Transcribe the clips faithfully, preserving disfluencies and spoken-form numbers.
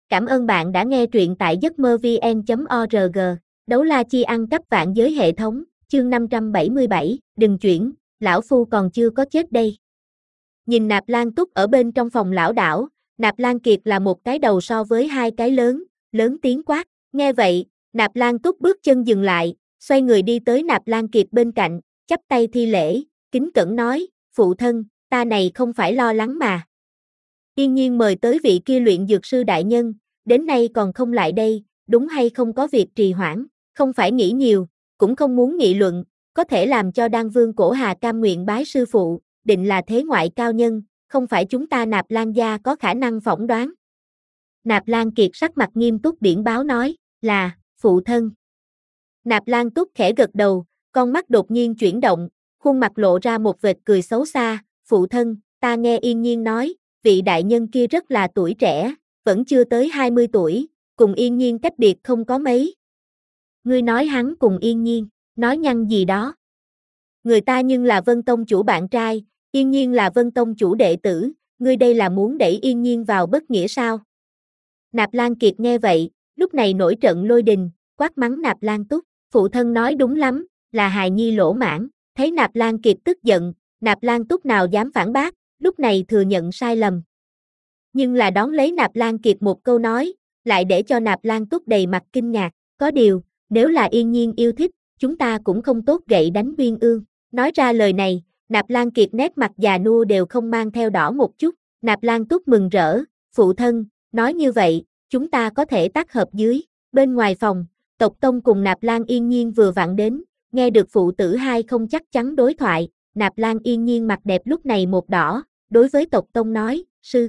Cảm ơn bạn đã nghe truyện tại giấc mơ vê en chấm org. Đấu la chi ăn cắp vạn giới hệ thống, chương năm trăm bảy mươi bảy, đừng chuyển, lão phu còn chưa có chết đây. Nhìn Nạp Lan Túc ở bên trong phòng lão đảo, Nạp Lan Kiệt là một cái đầu so với hai cái lớn, lớn tiếng quát. Nghe vậy, Nạp Lan Túc bước chân dừng lại, xoay người đi tới Nạp Lan Kiệt bên cạnh, chắp tay thi lễ, kính cẩn nói, phụ thân, ta này không phải lo lắng mà. Yên nhiên mời tới vị kia luyện dược sư đại nhân, đến nay còn không lại đây, đúng hay không có việc trì hoãn, không phải nghĩ nhiều, cũng không muốn nghị luận, có thể làm cho Đan Vương Cổ Hà cam nguyện bái sư phụ, định là thế ngoại cao nhân, không phải chúng ta Nạp Lan gia có khả năng phỏng đoán. Nạp Lan Kiệt sắc mặt nghiêm túc điển báo nói, là, phụ thân. Nạp Lan Túc khẽ gật đầu, con mắt đột nhiên chuyển động, khuôn mặt lộ ra một vệt cười xấu xa, phụ thân, ta nghe Yên Nhiên nói, vị đại nhân kia rất là tuổi trẻ, vẫn chưa tới hai mươi tuổi, cùng Yên Nhiên cách biệt không có mấy. Ngươi nói hắn cùng Yên Nhiên, nói nhăng gì đó. Người ta nhưng là Vân Tông chủ bạn trai, Yên Nhiên là Vân Tông chủ đệ tử, ngươi đây là muốn đẩy Yên Nhiên vào bất nghĩa sao? Nạp Lan Kiệt nghe vậy, lúc này nổi trận lôi đình, quát mắng Nạp Lan Túc, phụ thân nói đúng lắm, là hài nhi lỗ mãn, thấy Nạp Lan Kiệt tức giận, Nạp Lan Túc nào dám phản bác, lúc này thừa nhận sai lầm. Nhưng là đón lấy Nạp Lan Kiệt một câu nói, lại để cho Nạp Lan Túc đầy mặt kinh ngạc, có điều, nếu là Yên Nhiên yêu thích, chúng ta cũng không tốt gậy đánh Uyên Ương. Nói ra lời này, Nạp Lan Kiệt nét mặt già nua đều không mang theo đỏ một chút, Nạp Lan Túc mừng rỡ, phụ thân, nói như vậy, chúng ta có thể tác hợp dưới. Bên ngoài phòng, Tộc Tông cùng Nạp Lan Yên Nhiên vừa vặn đến, nghe được phụ tử hai không chắc chắn đối thoại, Nạp Lan Yên Nhiên mặt đẹp lúc này một đỏ, đối với Tộc Tông nói, sư.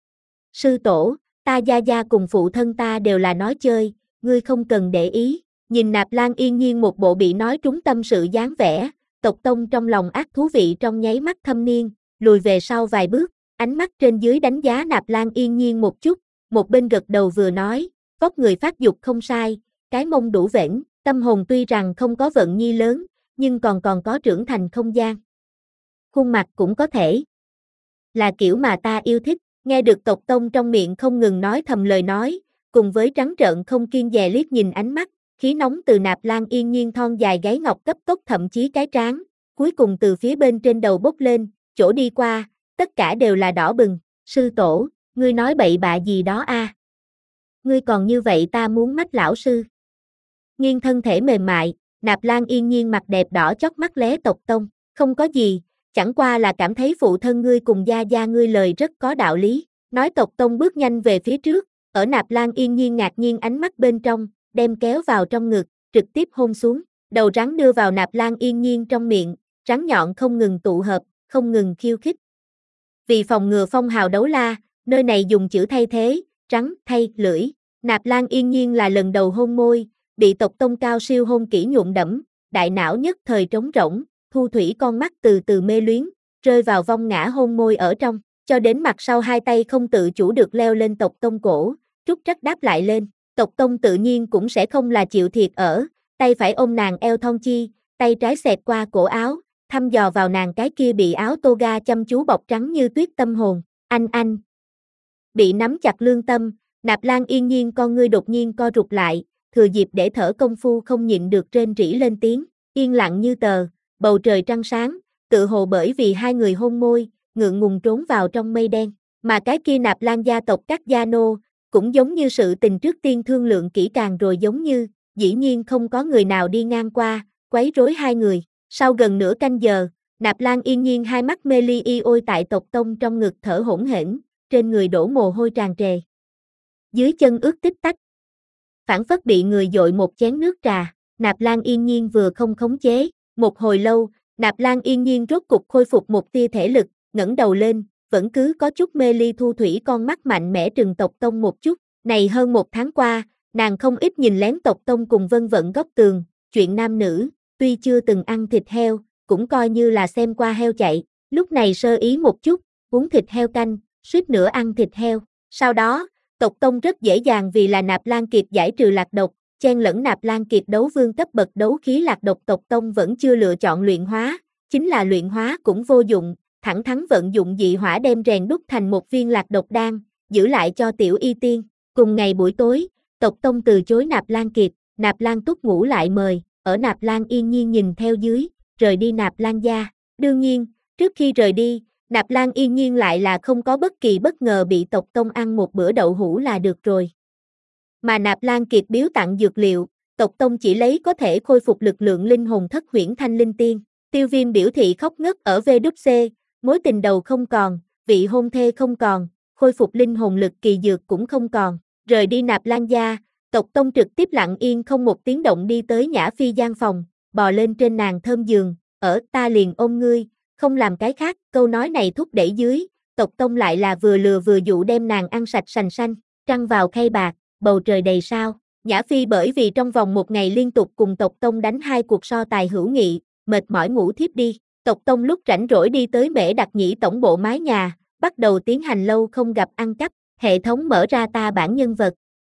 Sư tổ, ta gia gia cùng phụ thân ta đều là nói chơi, ngươi không cần để ý. Nhìn Nạp Lan Yên Nhiên một bộ bị nói trúng tâm sự dáng vẻ, Tộc Tông trong lòng ác thú vị trong nháy mắt thâm niên, lùi về sau vài bước, ánh mắt trên dưới đánh giá Nạp Lan Yên Nhiên một chút, một bên gật đầu vừa nói, vóc người phát dục không sai, cái mông đủ vẻn, tâm hồn tuy rằng không có vận nhi lớn, nhưng còn còn có trưởng thành không gian. Khuôn mặt cũng có thể là kiểu mà ta yêu thích. Nghe được Tộc Tông trong miệng không ngừng nói thầm lời nói, cùng với trắng trợn không kiêng dè liếc nhìn ánh mắt, khí nóng từ Nạp Lan Yên Nhiên thon dài gáy ngọc cấp tốc thậm chí cái trán, cuối cùng từ phía bên trên đầu bốc lên, chỗ đi qua, tất cả đều là đỏ bừng. Sư tổ, ngươi nói bậy bạ gì đó a? À? Ngươi còn như vậy ta muốn mách lão sư. Nghiêng thân thể mềm mại, Nạp Lan Yên Nhiên mặt đẹp đỏ chót mắt lé Tộc Tông, không có gì. Chẳng qua là cảm thấy phụ thân ngươi cùng gia gia ngươi lời rất có đạo lý, nói Tộc Tông bước nhanh về phía trước, ở Nạp Lan Yên Nhiên ngạc nhiên ánh mắt bên trong, đem kéo vào trong ngực, trực tiếp hôn xuống, đầu rắn đưa vào Nạp Lan Yên Nhiên trong miệng, rắn nhọn không ngừng tụ hợp, không ngừng khiêu khích. Vì phòng ngừa phong hào đấu la, nơi này dùng chữ thay thế, rắn thay lưỡi, Nạp Lan Yên Nhiên là lần đầu hôn môi, bị Tộc Tông cao siêu hôn kỹ nhuộm đẫm, đại não nhất thời trống rỗng. Thu Thủy con mắt từ từ mê luyến, rơi vào vong ngã hôn môi ở trong, cho đến mặt sau hai tay không tự chủ được leo lên Tộc Tông cổ, trúc trắc đáp lại lên, Tộc Tông tự nhiên cũng sẽ không là chịu thiệt ở, tay phải ôm nàng eo thon chi, tay trái xẹt qua cổ áo, thăm dò vào nàng cái kia bị áo toga chăm chú bọc trắng như tuyết tâm hồn, anh anh. Bị nắm chặt lương tâm, Nạp Lan Yên Nhiên con ngươi đột nhiên co rụt lại, thừa dịp để thở công phu không nhịn được rên rỉ lên tiếng, yên lặng như tờ. Bầu trời trăng sáng, tự hồ bởi vì hai người hôn môi, ngượng ngùng trốn vào trong mây đen, mà cái kia Nạp Lan gia tộc các gia nô, cũng giống như sự tình trước tiên thương lượng kỹ càng rồi giống như, dĩ nhiên không có người nào đi ngang qua, quấy rối hai người. Sau gần nửa canh giờ, Nạp Lan Yên Nhiên hai mắt mê ly y ôi tại Tộc Tông trong ngực thở hổn hển, trên người đổ mồ hôi tràn trề. Dưới chân ướt tích tách. Phảng phất bị người dội một chén nước trà, Nạp Lan Yên Nhiên vừa không khống chế. Một hồi lâu, Nạp Lan Yên Nhiên rốt cục khôi phục một tia thể lực, ngẩng đầu lên, vẫn cứ có chút mê ly Thu Thủy con mắt mạnh mẽ trừng Tộc Tông một chút. Này hơn một tháng qua, nàng không ít nhìn lén Tộc Tông cùng vân vận góc tường, chuyện nam nữ, tuy chưa từng ăn thịt heo, cũng coi như là xem qua heo chạy. Lúc này sơ ý một chút, uống thịt heo canh, suýt nữa ăn thịt heo. Sau đó, Tộc Tông rất dễ dàng vì là Nạp Lan Kiệt giải trừ lạc độc. Chen lẫn Nạp Lan Kiệt đấu vương cấp bậc đấu khí lạc độc Tộc Tông vẫn chưa lựa chọn luyện hóa, chính là luyện hóa cũng vô dụng, thẳng thắn vận dụng dị hỏa đem rèn đúc thành một viên lạc độc đan, giữ lại cho tiểu y tiên. Cùng ngày buổi tối, tộc Tông từ chối Nạp Lan Kiệt, Nạp Lan Túc ngủ lại mời, ở Nạp Lan yên nhiên nhìn theo dưới, rời đi Nạp Lan gia. Đương nhiên, trước khi rời đi, Nạp Lan yên nhiên lại là không có bất kỳ bất ngờ bị tộc Tông ăn một bữa đậu hũ là được rồi. Mà Nạp Lan Kiệt biếu tặng dược liệu, tộc Tông chỉ lấy có thể khôi phục lực lượng linh hồn thất huyễn thanh linh tiên. Tiêu Viêm biểu thị khóc ngất ở vê kép xê, mối tình đầu không còn, vị hôn thê không còn, khôi phục linh hồn lực kỳ dược cũng không còn. Rời đi Nạp Lan gia, tộc Tông trực tiếp lặng yên không một tiếng động đi tới Nhã Phi gian phòng, bò lên trên nàng thơm giường, ở ta liền ôm ngươi, không làm cái khác. Câu nói này thúc đẩy dưới, tộc Tông lại là vừa lừa vừa dụ đem nàng ăn sạch sành sanh. Trăng vào khay bạc, bầu trời đầy sao. Nhã Phi bởi vì trong vòng một ngày liên tục cùng tộc Tông đánh hai cuộc so tài hữu nghị, mệt mỏi ngủ thiếp đi. Tộc Tông lúc rảnh rỗi đi tới Mễ Đặc Nhĩ tổng bộ mái nhà, bắt đầu tiến hành lâu không gặp ăn cắp, hệ thống mở ra ta bản nhân vật.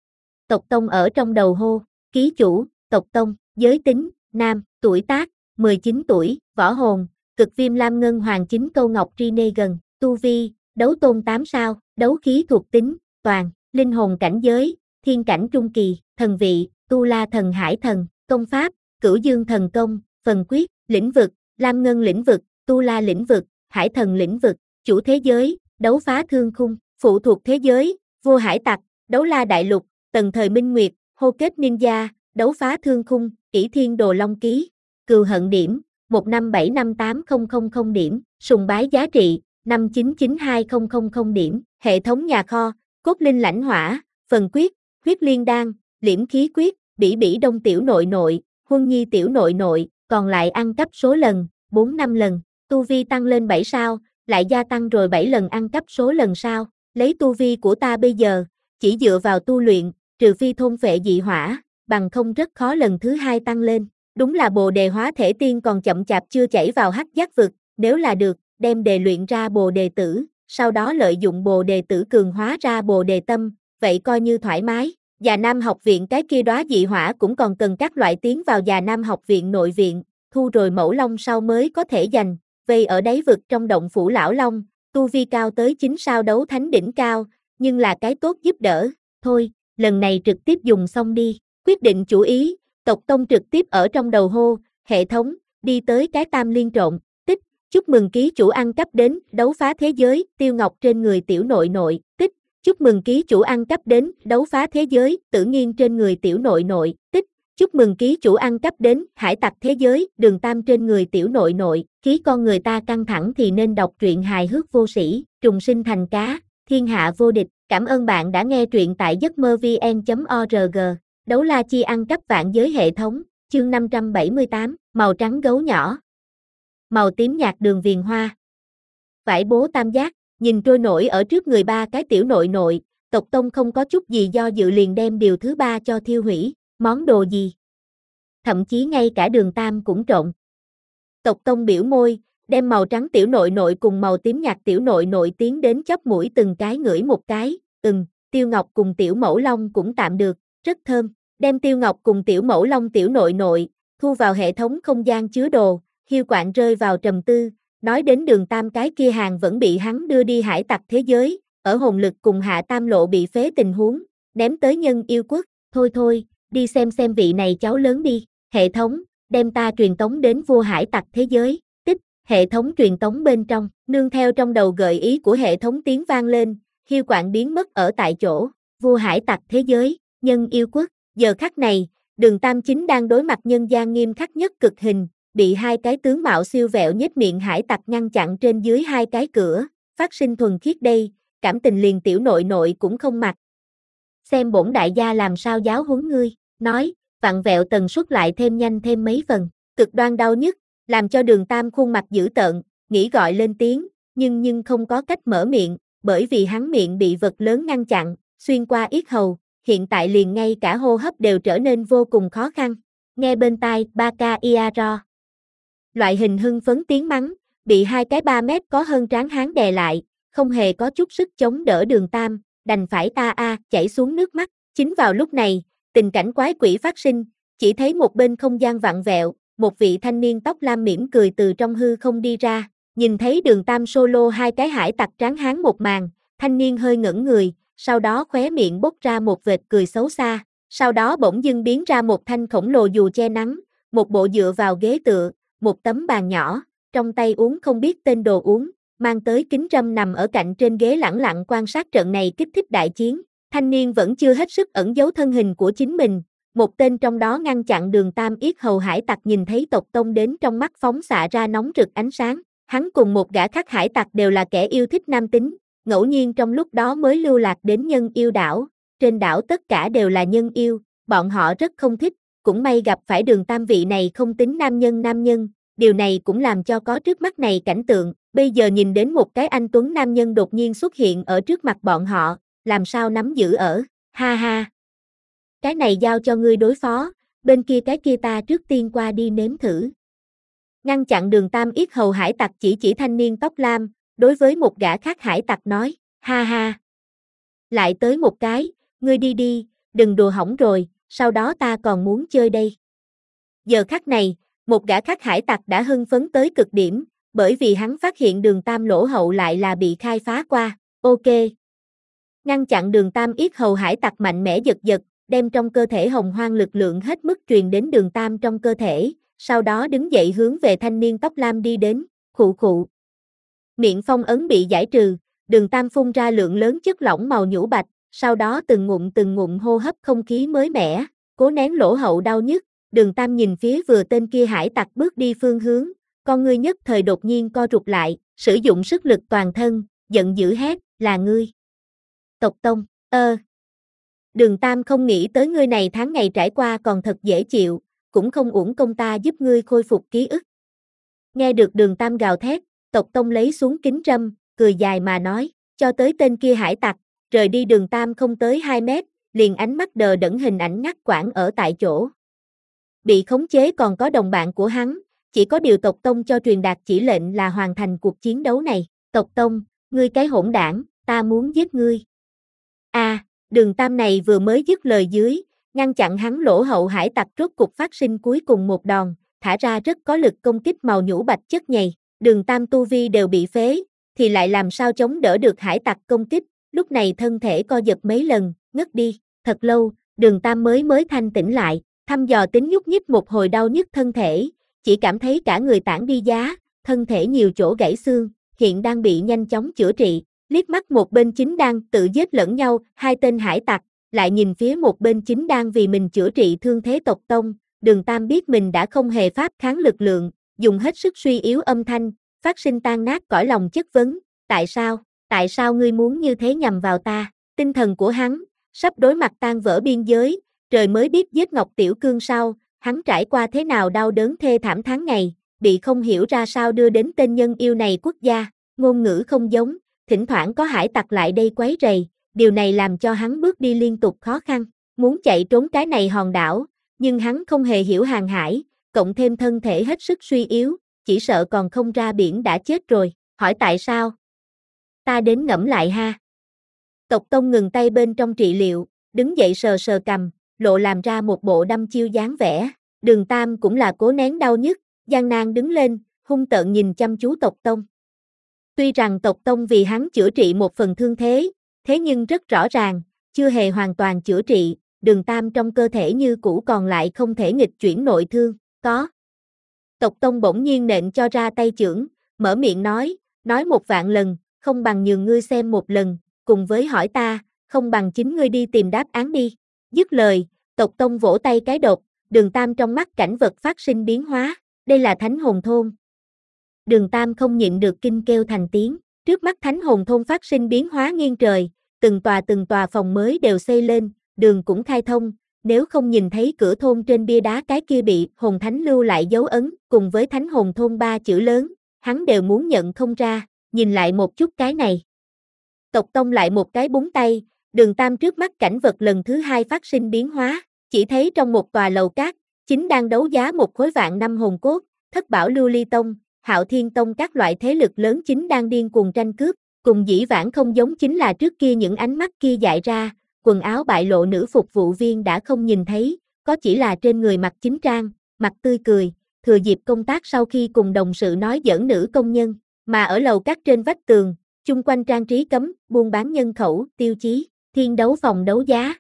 Tộc Tông ở trong đầu hô, ký chủ, tộc Tông, giới tính, nam, tuổi tác, mười chín tuổi, võ hồn, cực viêm lam ngân hoàng chín câu ngọc Rine gần, tu vi, đấu tôn tám sao, đấu khí thuộc tính, toàn, linh hồn cảnh giới, thiên cảnh trung kỳ, thần vị, tu la thần hải thần, công pháp, cửu dương thần công, phần quyết, lĩnh vực, lam ngân lĩnh vực, tu la lĩnh vực, hải thần lĩnh vực, chủ thế giới, đấu phá thương khung, phụ thuộc thế giới, vua hải tặc, đấu la đại lục, tần thời minh nguyệt, hô kết ninja, đấu phá thương khung, ỷ thiên đồ long ký, cừu hận điểm, một năm bảy năm tám không không không điểm, sùng bái giá trị, năm chín chín hai không không không điểm, hệ thống nhà kho, cốt linh lãnh hỏa, phần quyết, huyết liên đan, liễm khí quyết, bỉ bỉ đông tiểu nội nội, huân nhi tiểu nội nội, còn lại ăn cắp số lần, bốn năm lần, tu vi tăng lên bảy sao, lại gia tăng rồi bảy lần ăn cắp số lần sao, lấy tu vi của ta bây giờ, chỉ dựa vào tu luyện, trừ phi thôn phệ dị hỏa, bằng không rất khó lần thứ hai tăng lên. Đúng là bồ đề hóa thể tiên còn chậm chạp chưa chảy vào hắc giác vực, nếu là được, đem đề luyện ra bồ đề tử, sau đó lợi dụng bồ đề tử cường hóa ra bồ đề tâm, vậy coi như thoải mái. Già Nam học viện cái kia đóa dị hỏa cũng còn cần các loại tiến vào Già Nam học viện nội viện, thu rồi mẫu long sau mới có thể giành, vây ở đáy vực trong động phủ lão long, tu vi cao tới chín sao đấu thánh đỉnh cao, nhưng là cái tốt giúp đỡ, thôi, lần này trực tiếp dùng xong đi, quyết định chủ ý, tộc Tông trực tiếp ở trong đầu hô, hệ thống, đi tới cái tam liên trộn, tích, chúc mừng ký chủ ăn cắp đến, đấu phá thế giới, tiêu ngọc trên người tiểu nội nội, tích, chúc mừng ký chủ ăn cắp đến, đấu phá thế giới, tử nghiên trên người tiểu nội nội, tích, chúc mừng ký chủ ăn cắp đến, hải tặc thế giới, đường tam trên người tiểu nội nội, khí con người ta căng thẳng thì nên đọc truyện hài hước vô sĩ, trùng sinh thành cá, thiên hạ vô địch, cảm ơn bạn đã nghe truyện tại giấc mơ vn chấm org, đấu la chi ăn cắp vạn giới hệ thống, chương năm trăm bảy mươi tám, màu trắng gấu nhỏ, màu tím nhạt đường viền hoa, vải bố tam giác, nhìn trôi nổi ở trước người ba cái tiểu nội nội, tộc Tông không có chút gì do dự liền đem điều thứ ba cho thiêu hủy, món đồ gì? Thậm chí ngay cả đường tam cũng trộn. Tộc Tông biểu môi, đem màu trắng tiểu nội nội cùng màu tím nhạt tiểu nội nội tiến đến chóp mũi từng cái ngửi một cái, ừm, Tiêu Ngọc cùng tiểu mẫu long cũng tạm được, rất thơm, đem Tiêu Ngọc cùng tiểu mẫu long tiểu nội nội, thu vào hệ thống không gian chứa đồ, Hiêu Quạng rơi vào trầm tư, nói đến đường tam cái kia hàng vẫn bị hắn đưa đi hải tặc thế giới, ở hồn lực cùng hạ tam lộ bị phế tình huống, ném tới nhân yêu quốc, thôi thôi, đi xem xem vị này cháu lớn đi, hệ thống, đem ta truyền tống đến vua hải tặc thế giới, tích, hệ thống truyền tống bên trong, nương theo trong đầu gợi ý của hệ thống tiếng vang lên, Hiêu Quạng biến mất ở tại chỗ, vua hải tặc thế giới, nhân yêu quốc, giờ khắc này, đường tam chính đang đối mặt nhân gian nghiêm khắc nhất cực hình, bị hai cái tướng mạo siêu vẹo nhếch miệng hải tặc ngăn chặn trên dưới hai cái cửa, phát sinh thuần khiết đây, cảm tình liền tiểu nội nội cũng không mặc. Xem bổn đại gia làm sao giáo huấn ngươi, nói, vặn vẹo tần suất lại thêm nhanh thêm mấy phần, cực đoan đau nhất, làm cho đường tam khuôn mặt dữ tợn, nghĩ gọi lên tiếng, nhưng nhưng không có cách mở miệng, bởi vì hắn miệng bị vật lớn ngăn chặn, xuyên qua yết hầu, hiện tại liền ngay cả hô hấp đều trở nên vô cùng khó khăn. Nghe bên tai, ba ca ia ro. Loại hình hưng phấn tiếng mắng, bị hai cái ba mét có hơn tráng hán đè lại, không hề có chút sức chống đỡ đường tam, đành phải ta a chảy xuống nước mắt. Chính vào lúc này, tình cảnh quái quỷ phát sinh, chỉ thấy một bên không gian vặn vẹo, một vị thanh niên tóc lam mỉm cười từ trong hư không đi ra, nhìn thấy đường tam solo hai cái hải tặc tráng hán một màn, thanh niên hơi ngẩn người, sau đó khóe miệng bốc ra một vệt cười xấu xa, sau đó bỗng dưng biến ra một thanh khổng lồ dù che nắng, một bộ dựa vào ghế tựa, một tấm bàn nhỏ, trong tay uống không biết tên đồ uống, mang tới kính râm nằm ở cạnh trên ghế lẳng lặng quan sát trận này kích thích đại chiến. Thanh niên vẫn chưa hết sức ẩn giấu thân hình của chính mình, một tên trong đó ngăn chặn đường Tam Yết Hầu hải tặc nhìn thấy tộc tông đến trong mắt phóng xạ ra nóng rực ánh sáng, hắn cùng một gã khác hải tặc đều là kẻ yêu thích nam tính, ngẫu nhiên trong lúc đó mới lưu lạc đến nhân yêu đảo, trên đảo tất cả đều là nhân yêu, bọn họ rất không thích, cũng may gặp phải đường Tam vị này không tính nam nhân nam nhân, điều này cũng làm cho có trước mắt này cảnh tượng, bây giờ nhìn đến một cái anh tuấn nam nhân đột nhiên xuất hiện ở trước mặt bọn họ, làm sao nắm giữ ở, ha ha. Cái này giao cho ngươi đối phó, bên kia cái kia ta trước tiên qua đi nếm thử. Ngăn chặn đường Tam Yết Hầu hải tặc chỉ chỉ thanh niên tóc lam, đối với một gã khác hải tặc nói, ha ha. Lại tới một cái, ngươi đi đi, đừng đùa hỏng rồi, sau đó ta còn muốn chơi đây. Giờ khắc này, một gã khác hải tặc đã hưng phấn tới cực điểm, bởi vì hắn phát hiện đường Tam lỗ hậu lại là bị khai phá qua, ok. Ngăn chặn đường Tam Yết Hầu hải tặc mạnh mẽ giật giật, đem trong cơ thể hồng hoang lực lượng hết mức truyền đến đường Tam trong cơ thể, sau đó đứng dậy hướng về thanh niên tóc lam đi đến, khụ khụ. Miệng phong ấn bị giải trừ, đường Tam phun ra lượng lớn chất lỏng màu nhũ bạch, sau đó từng ngụm từng ngụm hô hấp không khí mới mẻ, cố nén lỗ hậu đau nhức, đường Tam nhìn phía vừa tên kia hải tặc bước đi phương hướng, con ngươi nhất thời đột nhiên co rụt lại, sử dụng sức lực toàn thân, giận dữ hét, là ngươi. Tộc Tông, ơ. Đường Tam không nghĩ tới ngươi này tháng ngày trải qua còn thật dễ chịu, cũng không uổng công ta giúp ngươi khôi phục ký ức. Nghe được đường Tam gào thét, tộc Tông lấy xuống kính râm, cười dài mà nói, cho tới tên kia hải tặc, rời đi đường Tam không tới hai mét, liền ánh mắt đờ đẫn hình ảnh ngắt quãng ở tại chỗ. Bị khống chế còn có đồng bạn của hắn, chỉ có điều tộc Tông cho truyền đạt chỉ lệnh là hoàn thành cuộc chiến đấu này, tộc Tông, ngươi cái hỗn đảng, ta muốn giết ngươi. A, à, đường Tam này vừa mới dứt lời dưới, ngăn chặn hắn lỗ hậu hải tặc rốt cục phát sinh cuối cùng một đòn, thả ra rất có lực công kích màu nhũ bạch chất nhầy, đường Tam tu vi đều bị phế, thì lại làm sao chống đỡ được hải tặc công kích, lúc này thân thể co giật mấy lần, ngất đi, thật lâu, đường Tam mới mới thanh tỉnh lại, thăm dò tính nhúc nhích một hồi đau nhức thân thể, chỉ cảm thấy cả người tản đi giá, thân thể nhiều chỗ gãy xương, hiện đang bị nhanh chóng chữa trị, liếc mắt một bên chính đang tự giết lẫn nhau, hai tên hải tặc, lại nhìn phía một bên chính đang vì mình chữa trị thương thế tộc Tông, đường Tam biết mình đã không hề pháp kháng lực lượng, dùng hết sức suy yếu âm thanh, phát sinh tan nát cõi lòng chất vấn, tại sao, tại sao ngươi muốn như thế nhằm vào ta, tinh thần của hắn, sắp đối mặt tan vỡ biên giới, trời mới biết giết Ngọc Tiểu Cương sau, hắn trải qua thế nào đau đớn thê thảm tháng ngày, bị không hiểu ra sao đưa đến tên nhân yêu này quốc gia, ngôn ngữ không giống, thỉnh thoảng có hải tặc lại đây quấy rầy, điều này làm cho hắn bước đi liên tục khó khăn, muốn chạy trốn cái này hòn đảo, nhưng hắn không hề hiểu hàng hải, cộng thêm thân thể hết sức suy yếu, chỉ sợ còn không ra biển đã chết rồi, hỏi tại sao? Ta đến ngẫm lại ha. Tộc Tông ngừng tay bên trong trị liệu, đứng dậy sờ sờ cằm, lộ làm ra một bộ đăm chiêu dáng vẻ, đường Tam cũng là cố nén đau nhức, gian nan đứng lên, hung tợn nhìn chăm chú tộc Tông. Tuy rằng tộc Tông vì hắn chữa trị một phần thương thế, thế nhưng rất rõ ràng, chưa hề hoàn toàn chữa trị, đường Tam trong cơ thể như cũ còn lại không thể nghịch chuyển nội thương, có. Tộc Tông bỗng nhiên nện cho ra tay chưởng, mở miệng nói, nói một vạn lần, không bằng nhường ngươi xem một lần, cùng với hỏi ta, không bằng chính ngươi đi tìm đáp án đi. Dứt lời, tộc Tông vỗ tay cái đột, đường Tam trong mắt cảnh vật phát sinh biến hóa, đây là Thánh Hồn Thôn. Đường Tam không nhịn được kinh kêu thành tiếng, trước mắt Thánh Hồn Thôn phát sinh biến hóa nghiêng trời, từng tòa từng tòa phòng mới đều xây lên, đường cũng khai thông, nếu không nhìn thấy cửa thôn trên bia đá cái kia bị Hồn Thánh lưu lại dấu ấn, cùng với Thánh Hồn Thôn ba chữ lớn, hắn đều muốn nhận không ra, nhìn lại một chút cái này. Tộc Tông lại một cái búng tay, đường Tam trước mắt cảnh vật lần thứ hai phát sinh biến hóa, chỉ thấy trong một tòa lầu cát, chính đang đấu giá một khối vạn năm hồn cốt, Thất Bảo Lưu Ly Tông, Hạo Thiên Tông các loại thế lực lớn chính đang điên cuồng tranh cướp, cùng dĩ vãng không giống chính là trước kia những ánh mắt kia dại ra, quần áo bại lộ nữ phục vụ viên đã không nhìn thấy, có chỉ là trên người mặc chính trang, mặt tươi cười, thừa dịp công tác sau khi cùng đồng sự nói giỡn nữ công nhân, mà ở lầu các trên vách tường, chung quanh trang trí cấm, buôn bán nhân khẩu, tiêu chí, Thiên đấu phòng đấu giá.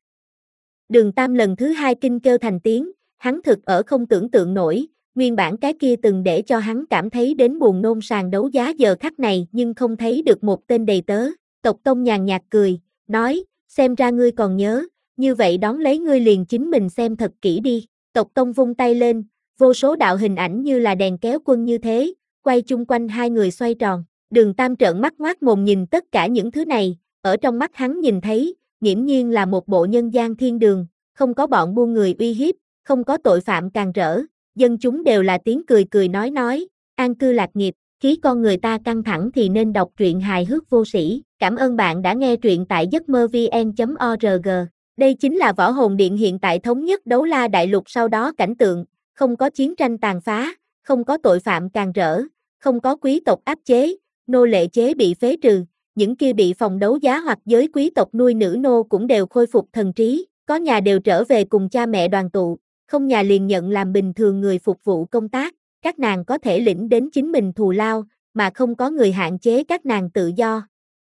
Đường Tam lần thứ hai kinh kêu thành tiếng, hắn thực ở không tưởng tượng nổi, nguyên bản cái kia từng để cho hắn cảm thấy đến buồn nôn sàn đấu giá giờ khắc này nhưng không thấy được một tên đầy tớ. Tộc Tông nhàn nhạt cười, nói, xem ra ngươi còn nhớ, như vậy đón lấy ngươi liền chính mình xem thật kỹ đi. Tộc Tông vung tay lên, vô số đạo hình ảnh như là đèn kéo quân như thế, quay chung quanh hai người xoay tròn. Đường Tam trợn mắt ngoác mồm nhìn tất cả những thứ này, ở trong mắt hắn nhìn thấy, nghiễm nhiên là một bộ nhân gian thiên đường, không có bọn buôn người uy hiếp, không có tội phạm càn rỡ, dân chúng đều là tiếng cười cười nói nói, an cư lạc nghiệp. Khi con người ta căng thẳng thì nên đọc truyện hài hước vô sĩ. Cảm ơn bạn đã nghe truyện tại giấc mơ vn chấm org. Đây chính là Võ Hồn Điện hiện tại thống nhất Đấu La Đại Lục sau đó cảnh tượng, không có chiến tranh tàn phá, không có tội phạm càn rỡ, không có quý tộc áp chế, nô lệ chế bị phế trừ, những kia bị phòng đấu giá hoặc giới quý tộc nuôi nữ nô cũng đều khôi phục thần trí, có nhà đều trở về cùng cha mẹ đoàn tụ, không nhà liền nhận làm bình thường người phục vụ công tác. Các nàng có thể lĩnh đến chính mình thù lao, mà không có người hạn chế các nàng tự do.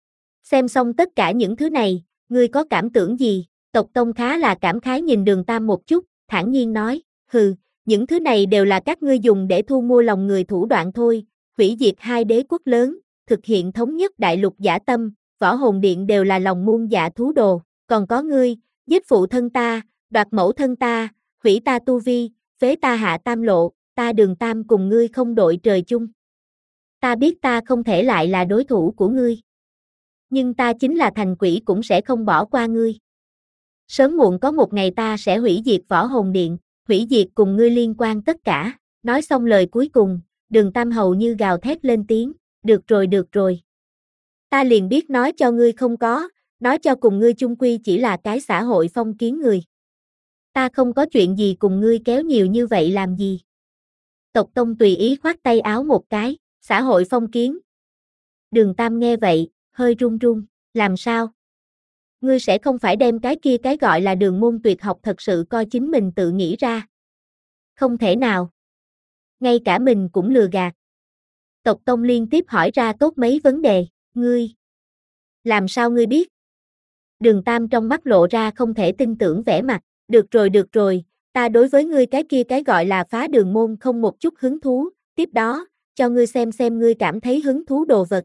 Xem xong tất cả những thứ này, ngươi có cảm tưởng gì? Tộc Tông khá là cảm khái nhìn Đường Tam một chút, thản nhiên nói, hừ, những thứ này đều là các ngươi dùng để thu mua lòng người thủ đoạn thôi, hủy diệt hai đế quốc lớn, thực hiện thống nhất đại lục dã tâm, Võ Hồn Điện đều là lòng muôn dạ thú đồ, còn có ngươi, giết phụ thân ta, đoạt mẫu thân ta, hủy ta tu vi, phế ta hạ tam lộ. Ta Đường Tam cùng ngươi không đội trời chung. Ta biết ta không thể lại là đối thủ của ngươi. Nhưng ta chính là thành quỷ cũng sẽ không bỏ qua ngươi. Sớm muộn có một ngày ta sẽ hủy diệt Võ Hồn Điện, hủy diệt cùng ngươi liên quan tất cả. Nói xong lời cuối cùng, Đường Tam hầu như gào thét lên tiếng, được rồi được rồi. Ta liền biết nói cho ngươi không có, nói cho cùng ngươi chung quy chỉ là cái xã hội phong kiến người. Ta không có chuyện gì cùng ngươi kéo nhiều như vậy làm gì. Tộc Tông tùy ý khoát tay áo một cái, xã hội phong kiến. Đường Tam nghe vậy, hơi run run, làm sao? Ngươi sẽ không phải đem cái kia cái gọi là đường môn tuyệt học thật sự coi chính mình tự nghĩ ra. Không thể nào. Ngay cả mình cũng lừa gạt. Tộc Tông liên tiếp hỏi ra tốt mấy vấn đề, ngươi. Làm sao ngươi biết? Đường Tam trong mắt lộ ra không thể tin tưởng vẻ mặt, được rồi được rồi. Ta đối với ngươi cái kia cái gọi là phá đường môn không một chút hứng thú, tiếp đó, cho ngươi xem xem ngươi cảm thấy hứng thú đồ vật.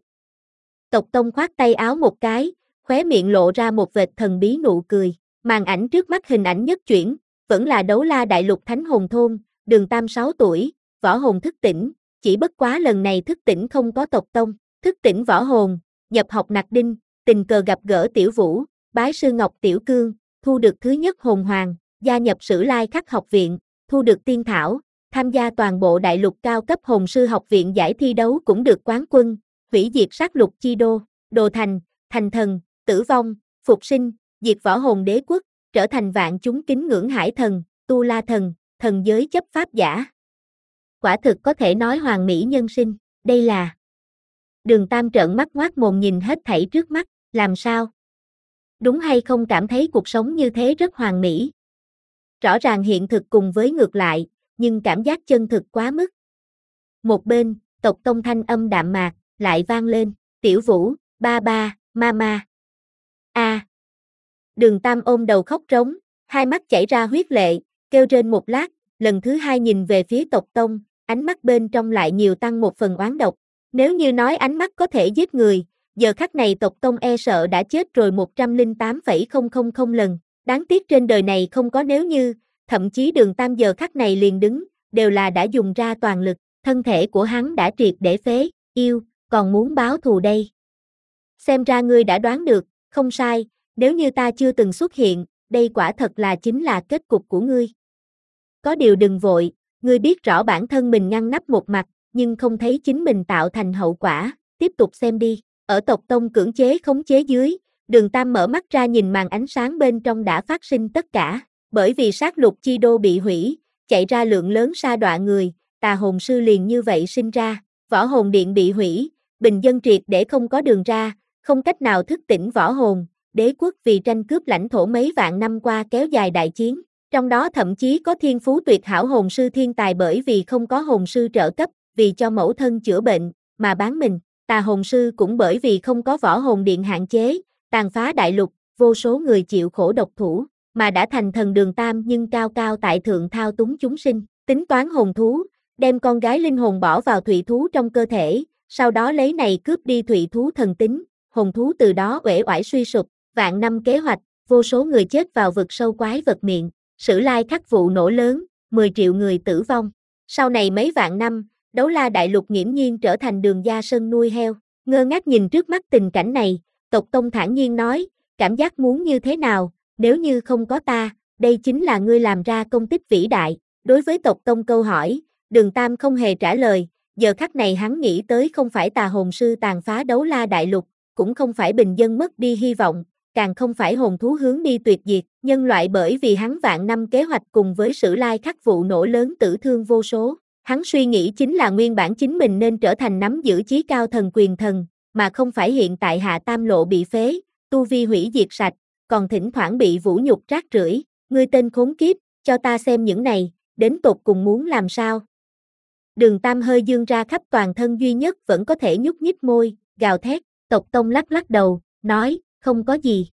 Tộc Tông khoát tay áo một cái, khóe miệng lộ ra một vệt thần bí nụ cười, màn ảnh trước mắt hình ảnh nhất chuyển, vẫn là Đấu La Đại Lục Thánh Hồn Thôn, Đường Tam sáu tuổi, võ hồn thức tỉnh, chỉ bất quá lần này thức tỉnh không có Tộc Tông, thức tỉnh võ hồn, nhập học nặc đinh, tình cờ gặp gỡ Tiểu Vũ, bái sư Ngọc Tiểu Cương, thu được thứ nhất hồn hoàng. Gia nhập Sử Lai Khắc học viện, thu được tiên thảo, tham gia toàn bộ đại lục cao cấp hồn sư học viện giải thi đấu cũng được quán quân, hủy diệt sát lục chi đô, đồ thành, thành thần, tử vong, phục sinh, diệt võ hồn đế quốc, trở thành vạn chúng kính ngưỡng hải thần, tu la thần, thần giới chấp pháp giả. Quả thực có thể nói hoàn mỹ nhân sinh, đây là. Đường Tam trợn mắt ngoác mồm nhìn hết thảy trước mắt, làm sao? Đúng hay không cảm thấy cuộc sống như thế rất hoàn mỹ? Rõ ràng hiện thực cùng với ngược lại, nhưng cảm giác chân thực quá mức. Một bên, Tộc Tông thanh âm đạm mạc, lại vang lên, Tiểu Vũ, ba ba, mama. A. À. Đường Tam ôm đầu khóc rống, hai mắt chảy ra huyết lệ, kêu rên một lát, lần thứ hai nhìn về phía Tộc Tông, ánh mắt bên trong lại nhiều tăng một phần oán độc. Nếu như nói ánh mắt có thể giết người, giờ khắc này Tộc Tông e sợ đã chết rồi một trăm lẻ tám phẩy không không không lần. Đáng tiếc trên đời này không có nếu như, thậm chí Đường Tam giờ khắc này liền đứng, đều là đã dùng ra toàn lực, thân thể của hắn đã triệt để phế, yêu, còn muốn báo thù đây. Xem ra ngươi đã đoán được, không sai, nếu như ta chưa từng xuất hiện, đây quả thật là chính là kết cục của ngươi. Có điều đừng vội, ngươi biết rõ bản thân mình ngăn nắp một mặt, nhưng không thấy chính mình tạo thành hậu quả, tiếp tục xem đi, ở Tộc Tông cưỡng chế khống chế dưới. Đường Tam mở mắt ra nhìn màn ánh sáng bên trong đã phát sinh tất cả, bởi vì sát lục chi đô bị hủy, chạy ra lượng lớn sa đọa người, tà hồn sư liền như vậy sinh ra, võ hồn điện bị hủy, bình dân triệt để không có đường ra, không cách nào thức tỉnh võ hồn, đế quốc vì tranh cướp lãnh thổ mấy vạn năm qua kéo dài đại chiến, trong đó thậm chí có thiên phú tuyệt hảo hồn sư thiên tài bởi vì không có hồn sư trợ cấp, vì cho mẫu thân chữa bệnh, mà bán mình, tà hồn sư cũng bởi vì không có võ hồn điện hạn chế, tàn phá đại lục, vô số người chịu khổ độc thủ, mà đã thành thần Đường Tam nhưng cao cao tại thượng thao túng chúng sinh, tính toán hồn thú, đem con gái linh hồn bỏ vào thủy thú trong cơ thể, sau đó lấy này cướp đi thủy thú thần tính, hồn thú từ đó uể oải suy sụp, vạn năm kế hoạch, vô số người chết vào vực sâu quái vật miệng, Sử Lai Khắc vụ nổ lớn, mười triệu người tử vong. Sau này mấy vạn năm, Đấu La Đại Lục nghiễm nhiên trở thành Đường gia sân nuôi heo, ngơ ngác nhìn trước mắt tình cảnh này, Tộc Tông thản nhiên nói, cảm giác muốn như thế nào, nếu như không có ta, đây chính là ngươi làm ra công tích vĩ đại. Đối với Tộc Tông câu hỏi, Đường Tam không hề trả lời, giờ khắc này hắn nghĩ tới không phải tà hồn sư tàn phá Đấu La Đại Lục, cũng không phải bình dân mất đi hy vọng, càng không phải hồn thú hướng đi tuyệt diệt, nhân loại bởi vì hắn vạn năm kế hoạch cùng với Sử Lai Khắc vụ nổ lớn tử thương vô số. Hắn suy nghĩ chính là nguyên bản chính mình nên trở thành nắm giữ chí cao thần quyền thần, mà không phải hiện tại hạ tam lộ bị phế, tu vi hủy diệt sạch, còn thỉnh thoảng bị vũ nhục rác rưởi. Ngươi tên khốn kiếp, cho ta xem những này, đến tột cùng muốn làm sao? Đường Tam hơi dương ra khắp toàn thân duy nhất vẫn có thể nhúc nhích môi, gào thét. Tộc Tông lắc lắc đầu, nói, không có gì.